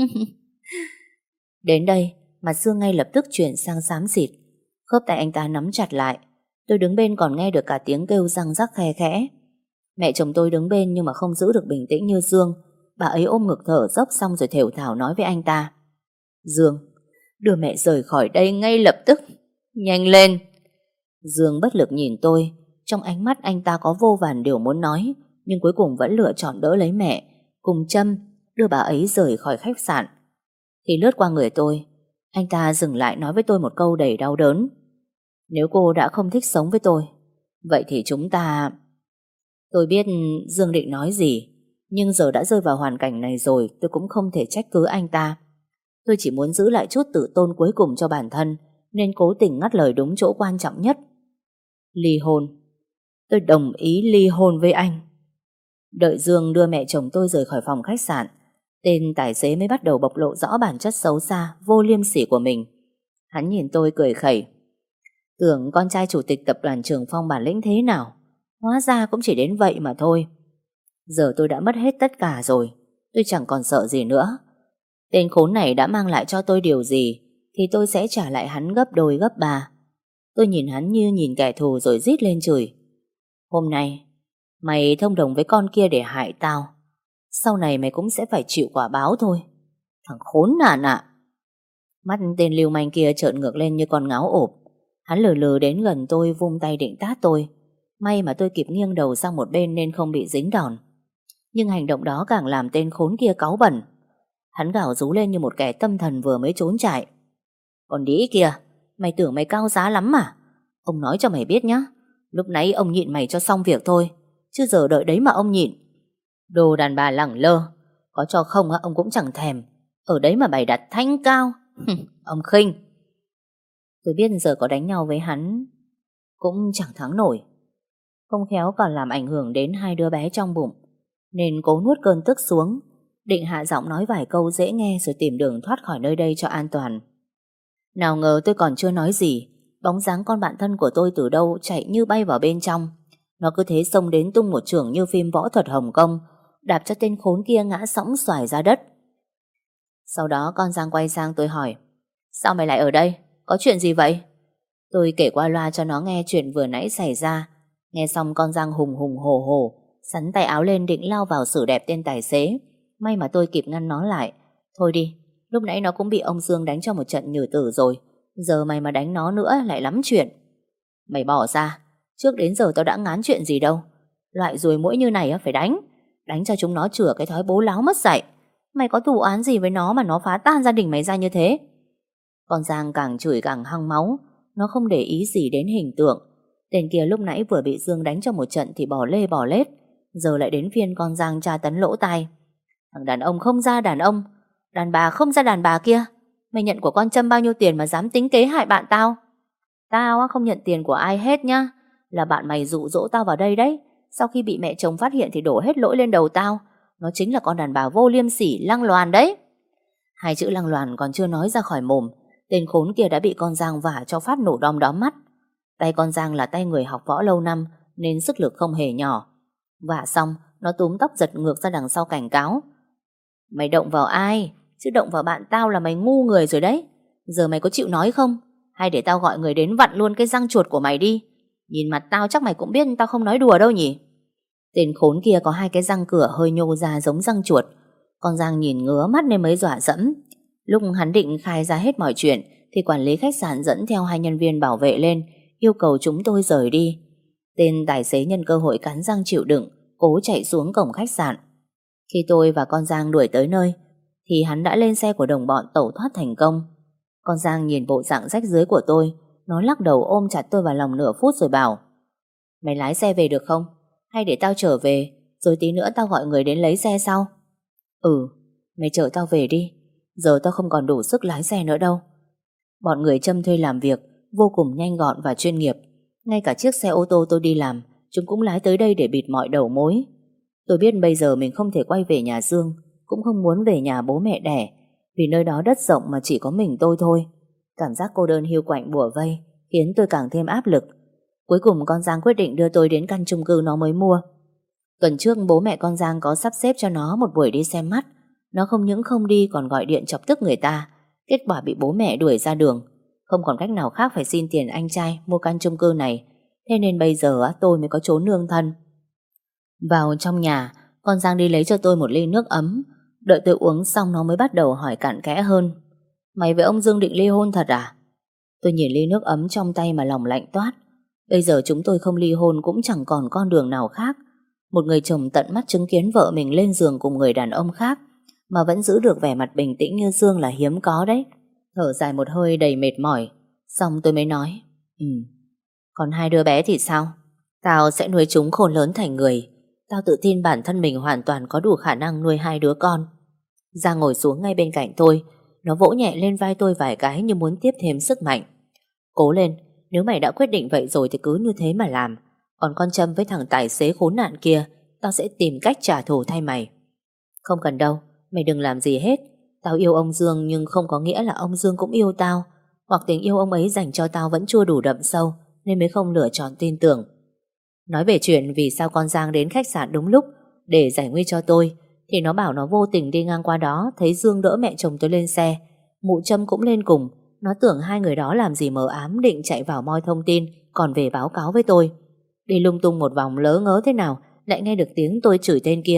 Đến đây, mặt Dương ngay lập tức chuyển sang xám xịt. Khớp tay anh ta nắm chặt lại. Tôi đứng bên còn nghe được cả tiếng kêu răng rắc khe khẽ. Mẹ chồng tôi đứng bên nhưng mà không giữ được bình tĩnh như Dương. Bà ấy ôm ngực thở dốc xong rồi thều thào nói với anh ta: Dương, đưa mẹ rời khỏi đây ngay lập tức. Nhanh lên. Dương bất lực nhìn tôi. Trong ánh mắt anh ta có vô vàn điều muốn nói, nhưng cuối cùng vẫn lựa chọn đỡ lấy mẹ cùng Trâm, đưa bà ấy rời khỏi khách sạn. Khi lướt qua người tôi, anh ta dừng lại nói với tôi một câu đầy đau đớn: Nếu cô đã không thích sống với tôi, vậy thì chúng ta... Tôi biết Dương định nói gì, nhưng giờ đã rơi vào hoàn cảnh này rồi, tôi cũng không thể trách cứ anh ta. Tôi chỉ muốn giữ lại chút tự tôn cuối cùng cho bản thân, nên cố tình ngắt lời đúng chỗ quan trọng nhất. Ly hôn. Tôi đồng ý ly hôn với anh. Đợi Dương đưa mẹ chồng tôi rời khỏi phòng khách sạn, tên tài xế mới bắt đầu bộc lộ rõ bản chất xấu xa, vô liêm sỉ của mình. Hắn nhìn tôi cười khẩy: Tưởng con trai chủ tịch tập đoàn Trường Phong bản lĩnh thế nào, hóa ra cũng chỉ đến vậy mà thôi. Giờ tôi đã mất hết tất cả rồi, tôi chẳng còn sợ gì nữa. Tên khốn này đã mang lại cho tôi điều gì thì tôi sẽ trả lại hắn gấp đôi gấp ba. Tôi nhìn hắn như nhìn kẻ thù rồi rít lên chửi: Hôm nay mày thông đồng với con kia để hại tao, Sau này mày cũng sẽ phải chịu quả báo thôi. Thằng khốn nạn ạ. Mắt tên lưu manh kia trợn ngược lên như con ngáo ộp. Hắn lừ lừ đến gần tôi, vung tay định tát tôi. May mà tôi kịp nghiêng đầu sang một bên nên không bị dính đòn. Nhưng hành động đó càng làm tên khốn kia cáu bẩn. Hắn gào rú lên như một kẻ tâm thần vừa mới trốn chạy. Còn đĩ kìa, mày tưởng mày cao giá lắm à? Ông nói cho mày biết nhá, lúc nãy ông nhịn mày cho xong việc thôi, chứ giờ đợi đấy mà ông nhịn. Đồ đàn bà lẳng lơ, có cho không á ông cũng chẳng thèm. Ở đấy mà bày đặt thanh cao. Ông khinh. Tôi biết giờ có đánh nhau với hắn cũng chẳng thắng nổi. Không khéo còn làm ảnh hưởng đến hai đứa bé trong bụng, nên cố nuốt cơn tức xuống, định hạ giọng nói vài câu dễ nghe rồi tìm đường thoát khỏi nơi đây cho an toàn. Nào ngờ tôi còn chưa nói gì, bóng dáng con bạn thân của tôi từ đâu chạy như bay vào bên trong. Nó cứ thế xông đến tung một chưởng như phim võ thuật Hồng Kông, đạp cho tên khốn kia ngã sõng xoài ra đất. Sau đó con Giang quay sang tôi hỏi: Sao mày lại ở đây? Có chuyện gì vậy? Tôi kể qua loa cho nó nghe chuyện vừa nãy xảy ra. Nghe xong con Giang hùng hùng hổ hổ, sắn tay áo lên định lao vào xử đẹp tên tài xế. May mà tôi kịp ngăn nó lại. Thôi đi, lúc nãy nó cũng bị ông Dương đánh cho một trận nhừ tử rồi. Giờ mày mà đánh nó nữa lại lắm chuyện. Mày bỏ ra, trước đến giờ tao đã ngán chuyện gì đâu. Loại ruồi muỗi như này phải đánh. Đánh cho chúng nó chữa cái thói bố láo mất dạy. Mày có thù oán gì với nó mà nó phá tan gia đình mày ra như thế? Con Giang càng chửi càng hăng máu. Nó không để ý gì đến hình tượng. Tên kia lúc nãy vừa bị Dương đánh cho một trận thì bỏ lê bỏ lết, giờ lại đến phiên con Giang tra tấn lỗ tai. Thằng đàn ông không ra đàn ông, đàn bà không ra đàn bà kia. Mày nhận của con Trâm bao nhiêu tiền mà dám tính kế hại bạn tao? Tao không nhận tiền của ai hết nhá. Là bạn mày dụ dỗ tao vào đây đấy. Sau khi bị mẹ chồng phát hiện thì đổ hết lỗi lên đầu tao. Nó chính là con đàn bà vô liêm sỉ lăng loàn đấy. Hai chữ lăng loàn còn chưa nói ra khỏi mồm, tên khốn kia đã bị con Giang vả cho phát nổ đom đóm mắt. Tay con Giang là tay người học võ lâu năm nên sức lực không hề nhỏ. Vả xong, nó túm tóc giật ngược ra đằng sau cảnh cáo: Mày động vào ai? Chứ động vào bạn tao là mày ngu người rồi đấy. Giờ mày có chịu nói không? Hay để tao gọi người đến vặn luôn cái răng chuột của mày đi. Nhìn mặt tao chắc mày cũng biết tao không nói đùa đâu nhỉ. Tên khốn kia có hai cái răng cửa hơi nhô ra giống răng chuột. Con Giang nhìn ngứa mắt nên mới dọa dẫm. Lúc hắn định khai ra hết mọi chuyện thì quản lý khách sạn dẫn theo hai nhân viên bảo vệ lên, yêu cầu chúng tôi rời đi. Tên tài xế nhân cơ hội cắn răng chịu đựng, cố chạy xuống cổng khách sạn. Khi tôi và con Giang đuổi tới nơi thì hắn đã lên xe của đồng bọn tẩu thoát thành công. Con Giang nhìn bộ dạng rách rưới của tôi, nó lắc đầu ôm chặt tôi vào lòng nửa phút rồi bảo: Mày lái xe về được không? Hay để tao trở về, rồi tí nữa tao gọi người đến lấy xe sau? Mày chở tao về đi. Giờ tao không còn đủ sức lái xe nữa đâu. Bọn người Trâm thuê làm việc vô cùng nhanh gọn và chuyên nghiệp. Ngay cả chiếc xe ô tô tôi đi làm, chúng cũng lái tới đây để bịt mọi đầu mối. Tôi biết bây giờ mình không thể quay về nhà Dương, cũng không muốn về nhà bố mẹ đẻ, vì nơi đó đất rộng mà chỉ có mình tôi thôi. Cảm giác cô đơn hiu quạnh bủa vây khiến tôi càng thêm áp lực. Cuối cùng con Giang quyết định đưa tôi đến căn chung cư nó mới mua. Tuần trước bố mẹ con Giang có sắp xếp cho nó một buổi đi xem mắt. Nó không những không đi còn gọi điện chọc tức người ta. Kết quả bị bố mẹ đuổi ra đường. Không còn cách nào khác phải xin tiền anh trai mua căn chung cư này. Thế nên bây giờ tôi mới có trốn nương thân. Vào trong nhà, con Giang đi lấy cho tôi một ly nước ấm. Đợi tôi uống xong nó mới bắt đầu hỏi cặn kẽ hơn. Mày với ông Dương định ly hôn thật à? Tôi nhìn ly nước ấm trong tay mà lòng lạnh toát. Bây giờ chúng tôi không ly hôn cũng chẳng còn con đường nào khác. Một người chồng tận mắt chứng kiến vợ mình lên giường cùng người đàn ông khác mà vẫn giữ được vẻ mặt bình tĩnh như Dương là hiếm có đấy. Thở dài một hơi đầy mệt mỏi, xong tôi mới nói: Còn hai đứa bé thì sao? Tao sẽ nuôi chúng khôn lớn thành người. Tao tự tin bản thân mình hoàn toàn có đủ khả năng nuôi hai đứa con. Giang ngồi xuống ngay bên cạnh tôi. Nó vỗ nhẹ lên vai tôi vài cái như muốn tiếp thêm sức mạnh. Cố lên, nếu mày đã quyết định vậy rồi thì cứ như thế mà làm. Còn con Trâm với thằng tài xế khốn nạn kia, tao sẽ tìm cách trả thù thay mày. Không cần đâu, mày đừng làm gì hết. Tao yêu ông Dương nhưng không có nghĩa là ông Dương cũng yêu tao. Hoặc tình yêu ông ấy dành cho tao vẫn chưa đủ đậm sâu, nên mới không lựa chọn tin tưởng. Nói về chuyện vì sao con Giang đến khách sạn đúng lúc để giải nguy cho tôi, thì nó bảo nó vô tình đi ngang qua đó, thấy Dương đỡ mẹ chồng tôi lên xe, mụ Trâm cũng lên cùng. Nó tưởng hai người đó làm gì mờ ám, định chạy vào moi thông tin còn về báo cáo với tôi. Đi lung tung một vòng lớ ngớ thế nào lại nghe được tiếng tôi chửi tên kia,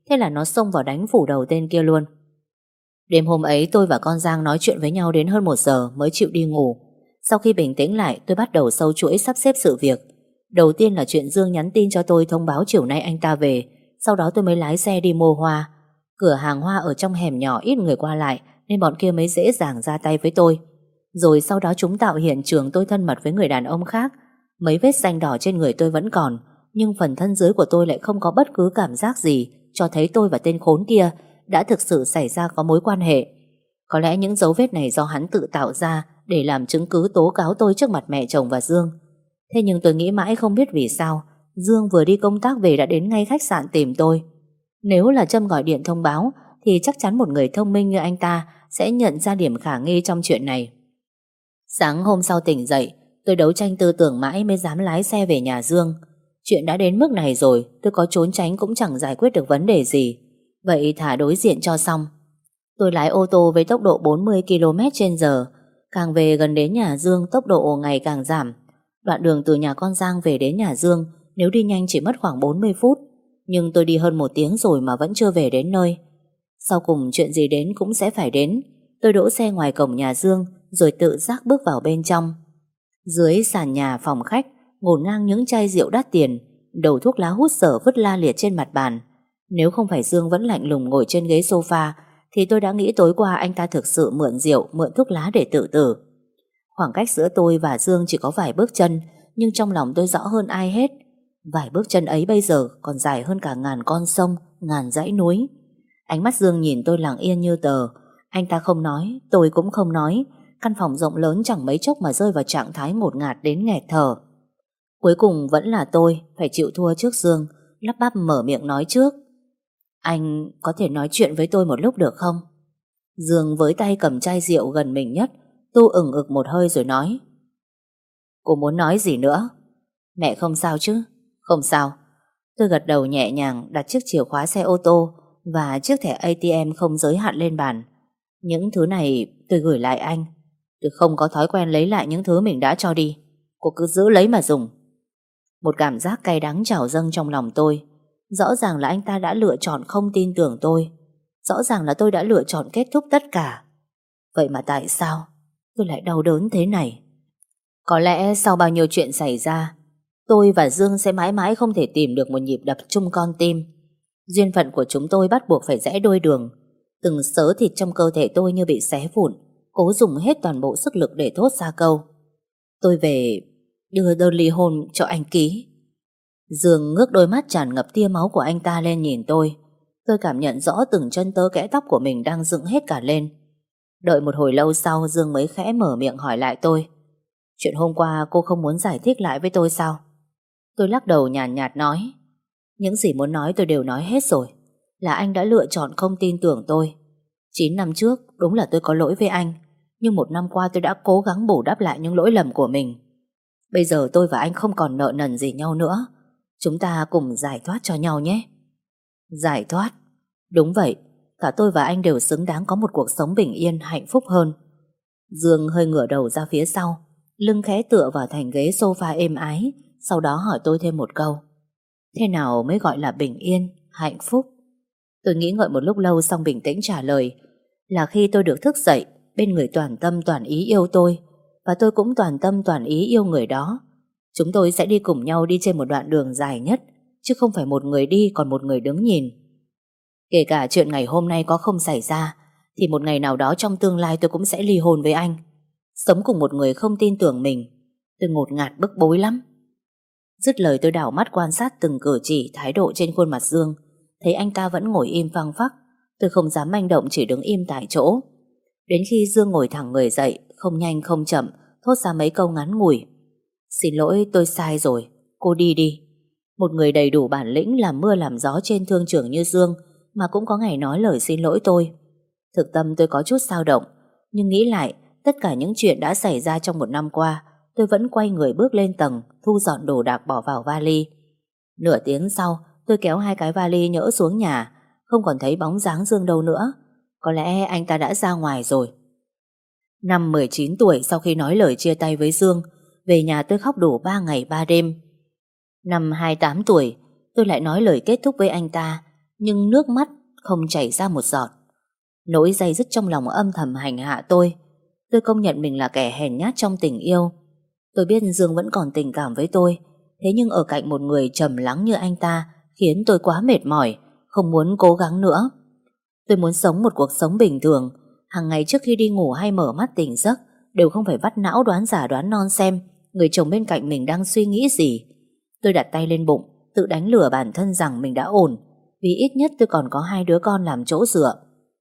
thế là nó xông vào đánh phủ đầu tên kia luôn. Đêm hôm ấy tôi và con Giang nói chuyện với nhau đến hơn 1 giờ mới chịu đi ngủ. Sau khi bình tĩnh lại, tôi bắt đầu sâu chuỗi sắp xếp sự việc. Đầu tiên là chuyện Dương nhắn tin cho tôi thông báo chiều nay anh ta về. Sau đó tôi mới lái xe đi mua hoa. Cửa hàng hoa ở trong hẻm nhỏ ít người qua lại, nên bọn kia mới dễ dàng ra tay với tôi. Rồi sau đó chúng tạo hiện trường tôi thân mật với người đàn ông khác. Mấy vết xanh đỏ trên người tôi vẫn còn, nhưng phần thân dưới của tôi lại không có bất cứ cảm giác gì, cho thấy tôi và tên khốn kia đã thực sự xảy ra có mối quan hệ. Có lẽ những dấu vết này do hắn tự tạo ra để làm chứng cứ tố cáo tôi trước mặt mẹ chồng và Dương. Thế nhưng tôi nghĩ mãi không biết vì sao Dương vừa đi công tác về đã đến ngay khách sạn tìm tôi. Nếu là Trâm gọi điện thông báo thì chắc chắn một người thông minh như anh ta sẽ nhận ra điểm khả nghi trong chuyện này. Sáng hôm sau tỉnh dậy, tôi đấu tranh tư tưởng mãi mới dám lái xe về nhà Dương. Chuyện đã đến mức này rồi, tôi có trốn tránh cũng chẳng giải quyết được vấn đề gì. Vậy thả đối diện cho xong. Tôi lái ô tô với tốc độ 40 km/h. Càng về gần đến nhà Dương, tốc độ ngày càng giảm. Đoạn đường từ nhà con Giang về đến nhà Dương, nếu đi nhanh chỉ mất khoảng 40 phút. Nhưng tôi đi hơn 1 tiếng rồi mà vẫn chưa về đến nơi. Sau cùng chuyện gì đến cũng sẽ phải đến. Tôi đỗ xe ngoài cổng nhà Dương, rồi tự giác bước vào bên trong. Dưới sàn nhà phòng khách ngổn ngang những chai rượu đắt tiền, đầu thuốc lá hút sở vứt la liệt trên mặt bàn. Nếu không phải Dương vẫn lạnh lùng ngồi trên ghế sofa thì tôi đã nghĩ tối qua anh ta thực sự mượn rượu, mượn thuốc lá để tự tử. Khoảng cách giữa tôi và Dương chỉ có vài bước chân, nhưng trong lòng tôi rõ hơn ai hết. Vài bước chân ấy bây giờ còn dài hơn cả ngàn con sông, ngàn dãy núi. Ánh mắt Dương nhìn tôi lặng yên như tờ. Anh ta không nói, tôi cũng không nói. Căn phòng rộng lớn chẳng mấy chốc mà rơi vào trạng thái ngột ngạt đến nghẹt thở. Cuối cùng vẫn là tôi phải chịu thua trước Dương, lắp bắp mở miệng nói trước. Anh có thể nói chuyện với tôi một lúc được không? Dương với tay cầm chai rượu gần mình nhất, tu ửng ực một hơi rồi nói. Cô muốn nói gì nữa? Mẹ không sao chứ? Không sao. Tôi gật đầu nhẹ nhàng, đặt chiếc chìa khóa xe ô tô và chiếc thẻ ATM không giới hạn lên bàn. Những thứ này tôi gửi lại anh. Tôi không có thói quen lấy lại những thứ mình đã cho đi. Cô cứ giữ lấy mà dùng. Một cảm giác cay đắng trào dâng trong lòng tôi. Rõ ràng là anh ta đã lựa chọn không tin tưởng tôi. Rõ ràng là tôi đã lựa chọn kết thúc tất cả. Vậy mà tại sao tôi lại đau đớn thế này? Có lẽ sau bao nhiêu chuyện xảy ra, tôi và Dương sẽ mãi mãi không thể tìm được một nhịp đập chung con tim. Duyên phận của chúng tôi bắt buộc phải rẽ đôi đường. Từng xớ thịt trong cơ thể tôi như bị xé vụn, cố dùng hết toàn bộ sức lực để thốt ra câu: tôi về đưa đơn ly hôn cho anh ký. Dương ngước đôi mắt tràn ngập tia máu của anh ta lên nhìn tôi. Tôi cảm nhận rõ từng chân tơ kẽ tóc của mình đang dựng hết cả lên. Đợi một hồi lâu sau, Dương mới khẽ mở miệng hỏi lại tôi. Chuyện hôm qua cô không muốn giải thích lại với tôi sao? Tôi lắc đầu nhàn nhạt nói. Những gì muốn nói tôi đều nói hết rồi. Là anh đã lựa chọn không tin tưởng tôi. 9 năm trước đúng là tôi có lỗi với anh, nhưng 1 năm qua tôi đã cố gắng bù đắp lại những lỗi lầm của mình. Bây giờ tôi và anh không còn nợ nần gì nhau nữa. Chúng ta cùng giải thoát cho nhau nhé. Giải thoát? Đúng vậy. Cả tôi và anh đều xứng đáng có một cuộc sống bình yên, hạnh phúc hơn. Dương hơi ngửa đầu ra phía sau, lưng khẽ tựa vào thành ghế sofa êm ái. Sau đó hỏi tôi thêm một câu. Thế nào mới gọi là bình yên, hạnh phúc? Tôi nghĩ ngợi một lúc lâu xong bình tĩnh trả lời. Là khi tôi được thức dậy bên người toàn tâm toàn ý yêu tôi, và tôi cũng toàn tâm toàn ý yêu người đó. Chúng tôi sẽ đi cùng nhau đi trên một đoạn đường dài nhất, chứ không phải một người đi còn một người đứng nhìn. Kể cả chuyện ngày hôm nay có không xảy ra, thì một ngày nào đó trong tương lai tôi cũng sẽ ly hôn với anh. Sống cùng một người không tin tưởng mình, tôi ngột ngạt bức bối lắm. Dứt lời tôi đảo mắt quan sát từng cử chỉ, thái độ trên khuôn mặt Dương. Thấy anh ta vẫn ngồi im phăng phắc. Tôi không dám manh động, chỉ đứng im tại chỗ. Đến khi Dương ngồi thẳng người dậy, không nhanh không chậm, thốt ra mấy câu ngắn ngủi. Xin lỗi, tôi sai rồi, cô đi đi. Một người đầy đủ bản lĩnh làm mưa làm gió trên thương trường như Dương mà cũng có ngày nói lời xin lỗi tôi. Thực tâm tôi có chút dao động, nhưng nghĩ lại tất cả những chuyện đã xảy ra trong 1 năm qua, tôi vẫn quay người bước lên tầng, thu dọn đồ đạc bỏ vào vali. Nửa tiếng sau, tôi kéo 2 cái vali nhỡ xuống nhà, không còn thấy bóng dáng Dương đâu nữa. Có lẽ anh ta đã ra ngoài rồi. Năm 19 tuổi, sau khi nói lời chia tay với Dương, về nhà tôi khóc đủ 3 ngày 3 đêm. Năm 28 tuổi, tôi lại nói lời kết thúc với anh ta, nhưng nước mắt không chảy ra một giọt. Nỗi day dứt trong lòng âm thầm hành hạ tôi. Tôi công nhận mình là kẻ hèn nhát trong tình yêu. Tôi biết Dương vẫn còn tình cảm với tôi, thế nhưng ở cạnh một người trầm lắng như anh ta khiến tôi quá mệt mỏi, không muốn cố gắng nữa. Tôi muốn sống một cuộc sống bình thường, hàng ngày trước khi đi ngủ hay mở mắt tỉnh giấc đều không phải vắt não đoán giả đoán non xem người chồng bên cạnh mình đang suy nghĩ gì. Tôi đặt tay lên bụng, tự đánh lừa bản thân rằng mình đã ổn, vì ít nhất tôi còn có 2 đứa con làm chỗ dựa.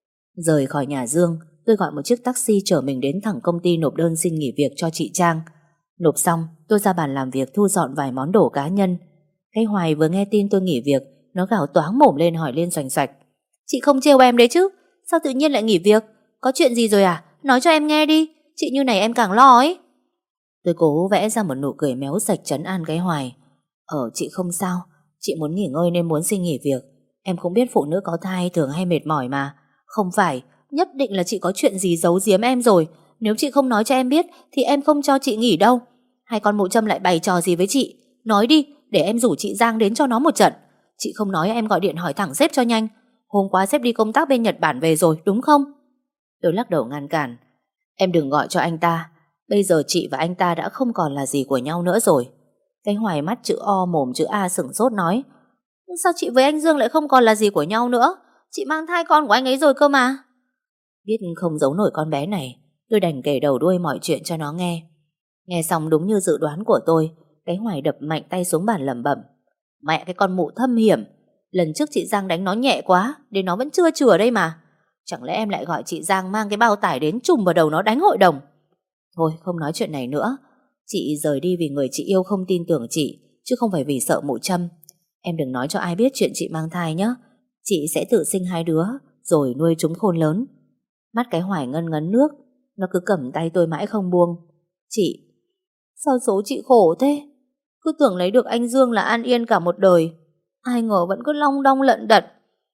Rời khỏi nhà Dương, tôi gọi một chiếc taxi chở mình đến thẳng công ty nộp đơn xin nghỉ việc cho chị Trang. Nộp xong, tôi ra bàn làm việc thu dọn vài món đồ cá nhân. Cái Hoài vừa nghe tin tôi nghỉ việc, nó gào toáng mồm lên hỏi lên xoành xoạch: "Chị không trêu em đấy chứ? Sao tự nhiên lại nghỉ việc? Có chuyện gì rồi à? Nói cho em nghe đi, chị như này em càng lo ấy." Tôi cố vẽ ra một nụ cười méo sạch trấn an cái Hoài. Chị không sao, chị muốn nghỉ ngơi nên muốn xin nghỉ việc. Em cũng biết phụ nữ có thai thường hay mệt mỏi mà. Không phải, nhất định là chị có chuyện gì giấu giếm em rồi. Nếu chị không nói cho em biết thì em không cho chị nghỉ đâu. Hay con mụ Trâm lại bày trò gì với chị? Nói đi, để em rủ chị Giang đến cho nó một trận. Chị không nói em gọi điện hỏi thẳng sếp cho nhanh. Hôm qua sếp đi công tác bên Nhật Bản về rồi, đúng không? Tôi lắc đầu ngăn cản. Em đừng gọi cho anh ta. Bây giờ chị và anh ta đã không còn là gì của nhau nữa rồi. Cái Hoài mắt chữ O mồm chữ A sửng sốt nói: "Sao chị với anh Dương lại không còn là gì của nhau nữa? Chị mang thai con của anh ấy rồi cơ mà." Biết không giấu nổi con bé này, tôi đành kể đầu đuôi mọi chuyện cho nó nghe. Nghe xong đúng như dự đoán của tôi, cái Hoài đập mạnh tay xuống bàn lẩm bẩm: "Mẹ cái con mụ thâm hiểm. Lần trước chị Giang đánh nó nhẹ quá, đến nó vẫn chưa chừa đây mà. Chẳng lẽ em lại gọi chị Giang mang cái bao tải đến trùm vào đầu nó đánh hội đồng?" Thôi không nói chuyện này nữa. Chị rời đi vì người chị yêu không tin tưởng chị, chứ không phải vì sợ mụ Trâm. Em đừng nói cho ai biết chuyện chị mang thai nhé. Chị sẽ tự sinh 2 đứa rồi nuôi chúng khôn lớn. Mắt cái Hoài ngân ngấn nước, nó cứ cầm tay tôi mãi không buông. Chị, sao số chị khổ thế? Cứ tưởng lấy được anh Dương là an yên cả một đời, ai ngờ vẫn cứ long đong lận đận.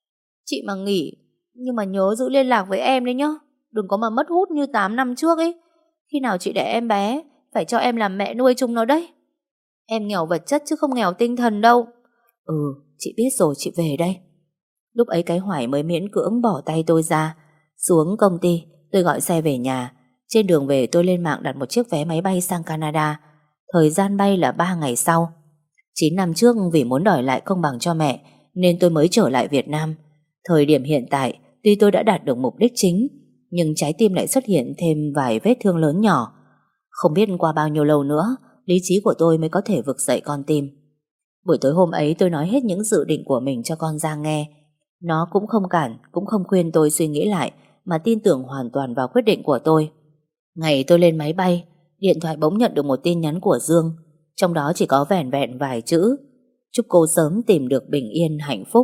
Chị mà nghỉ, nhưng mà nhớ giữ liên lạc với em đấy nhá. Đừng có mà mất hút như 8 năm trước ấy. Khi nào chị đẻ em bé, phải cho em làm mẹ nuôi chúng nó đấy. Em nghèo vật chất chứ không nghèo tinh thần đâu. Ừ, chị biết rồi, chị về đây. Lúc ấy cái Hoài mới miễn cưỡng bỏ tay tôi ra. Xuống công ty, tôi gọi xe về nhà. Trên đường về tôi lên mạng đặt một chiếc vé máy bay sang Canada. Thời gian bay là 3 ngày sau. 9 năm trước vì muốn đòi lại công bằng cho mẹ nên tôi mới trở lại Việt Nam. Thời điểm hiện tại, tuy tôi đã đạt được mục đích chính, nhưng trái tim lại xuất hiện thêm vài vết thương lớn nhỏ. Không biết qua bao nhiêu lâu nữa, lý trí của tôi mới có thể vực dậy con tim. Buổi tối hôm ấy tôi nói hết những dự định của mình cho con Giang nghe. Nó cũng không cản, cũng không khuyên tôi suy nghĩ lại, mà tin tưởng hoàn toàn vào quyết định của tôi. Ngày tôi lên máy bay, điện thoại bỗng nhận được một tin nhắn của Dương. Trong đó chỉ có vẻn vẹn vài chữ: "Chúc cô sớm tìm được bình yên hạnh phúc."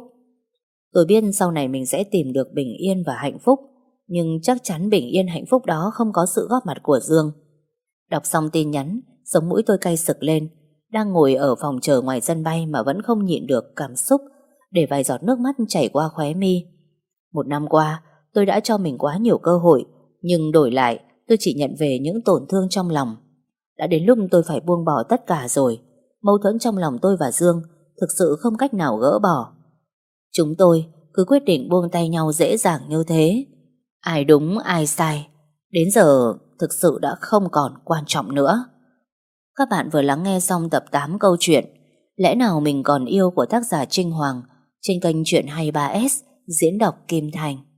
Tôi biết sau này mình sẽ tìm được bình yên và hạnh phúc, nhưng chắc chắn bình yên hạnh phúc đó không có sự góp mặt của Dương. Đọc xong tin nhắn, sống mũi tôi cay sực lên. Đang ngồi ở phòng chờ ngoài sân bay mà vẫn không nhịn được cảm xúc, để vài giọt nước mắt chảy qua khóe mi. Một năm qua, tôi đã cho mình quá nhiều cơ hội, nhưng đổi lại, tôi chỉ nhận về những tổn thương trong lòng. Đã đến lúc tôi phải buông bỏ tất cả rồi. Mâu thuẫn trong lòng tôi và Dương thực sự không cách nào gỡ bỏ. Chúng tôi cứ quyết định buông tay nhau dễ dàng như thế. Ai đúng ai sai, đến giờ thực sự đã không còn quan trọng nữa. Các bạn vừa lắng nghe xong tập 8 câu chuyện Lẽ nào mình còn yêu của tác giả Trinh Hoàng trên kênh Chuyện 23S, diễn đọc Kim Thành.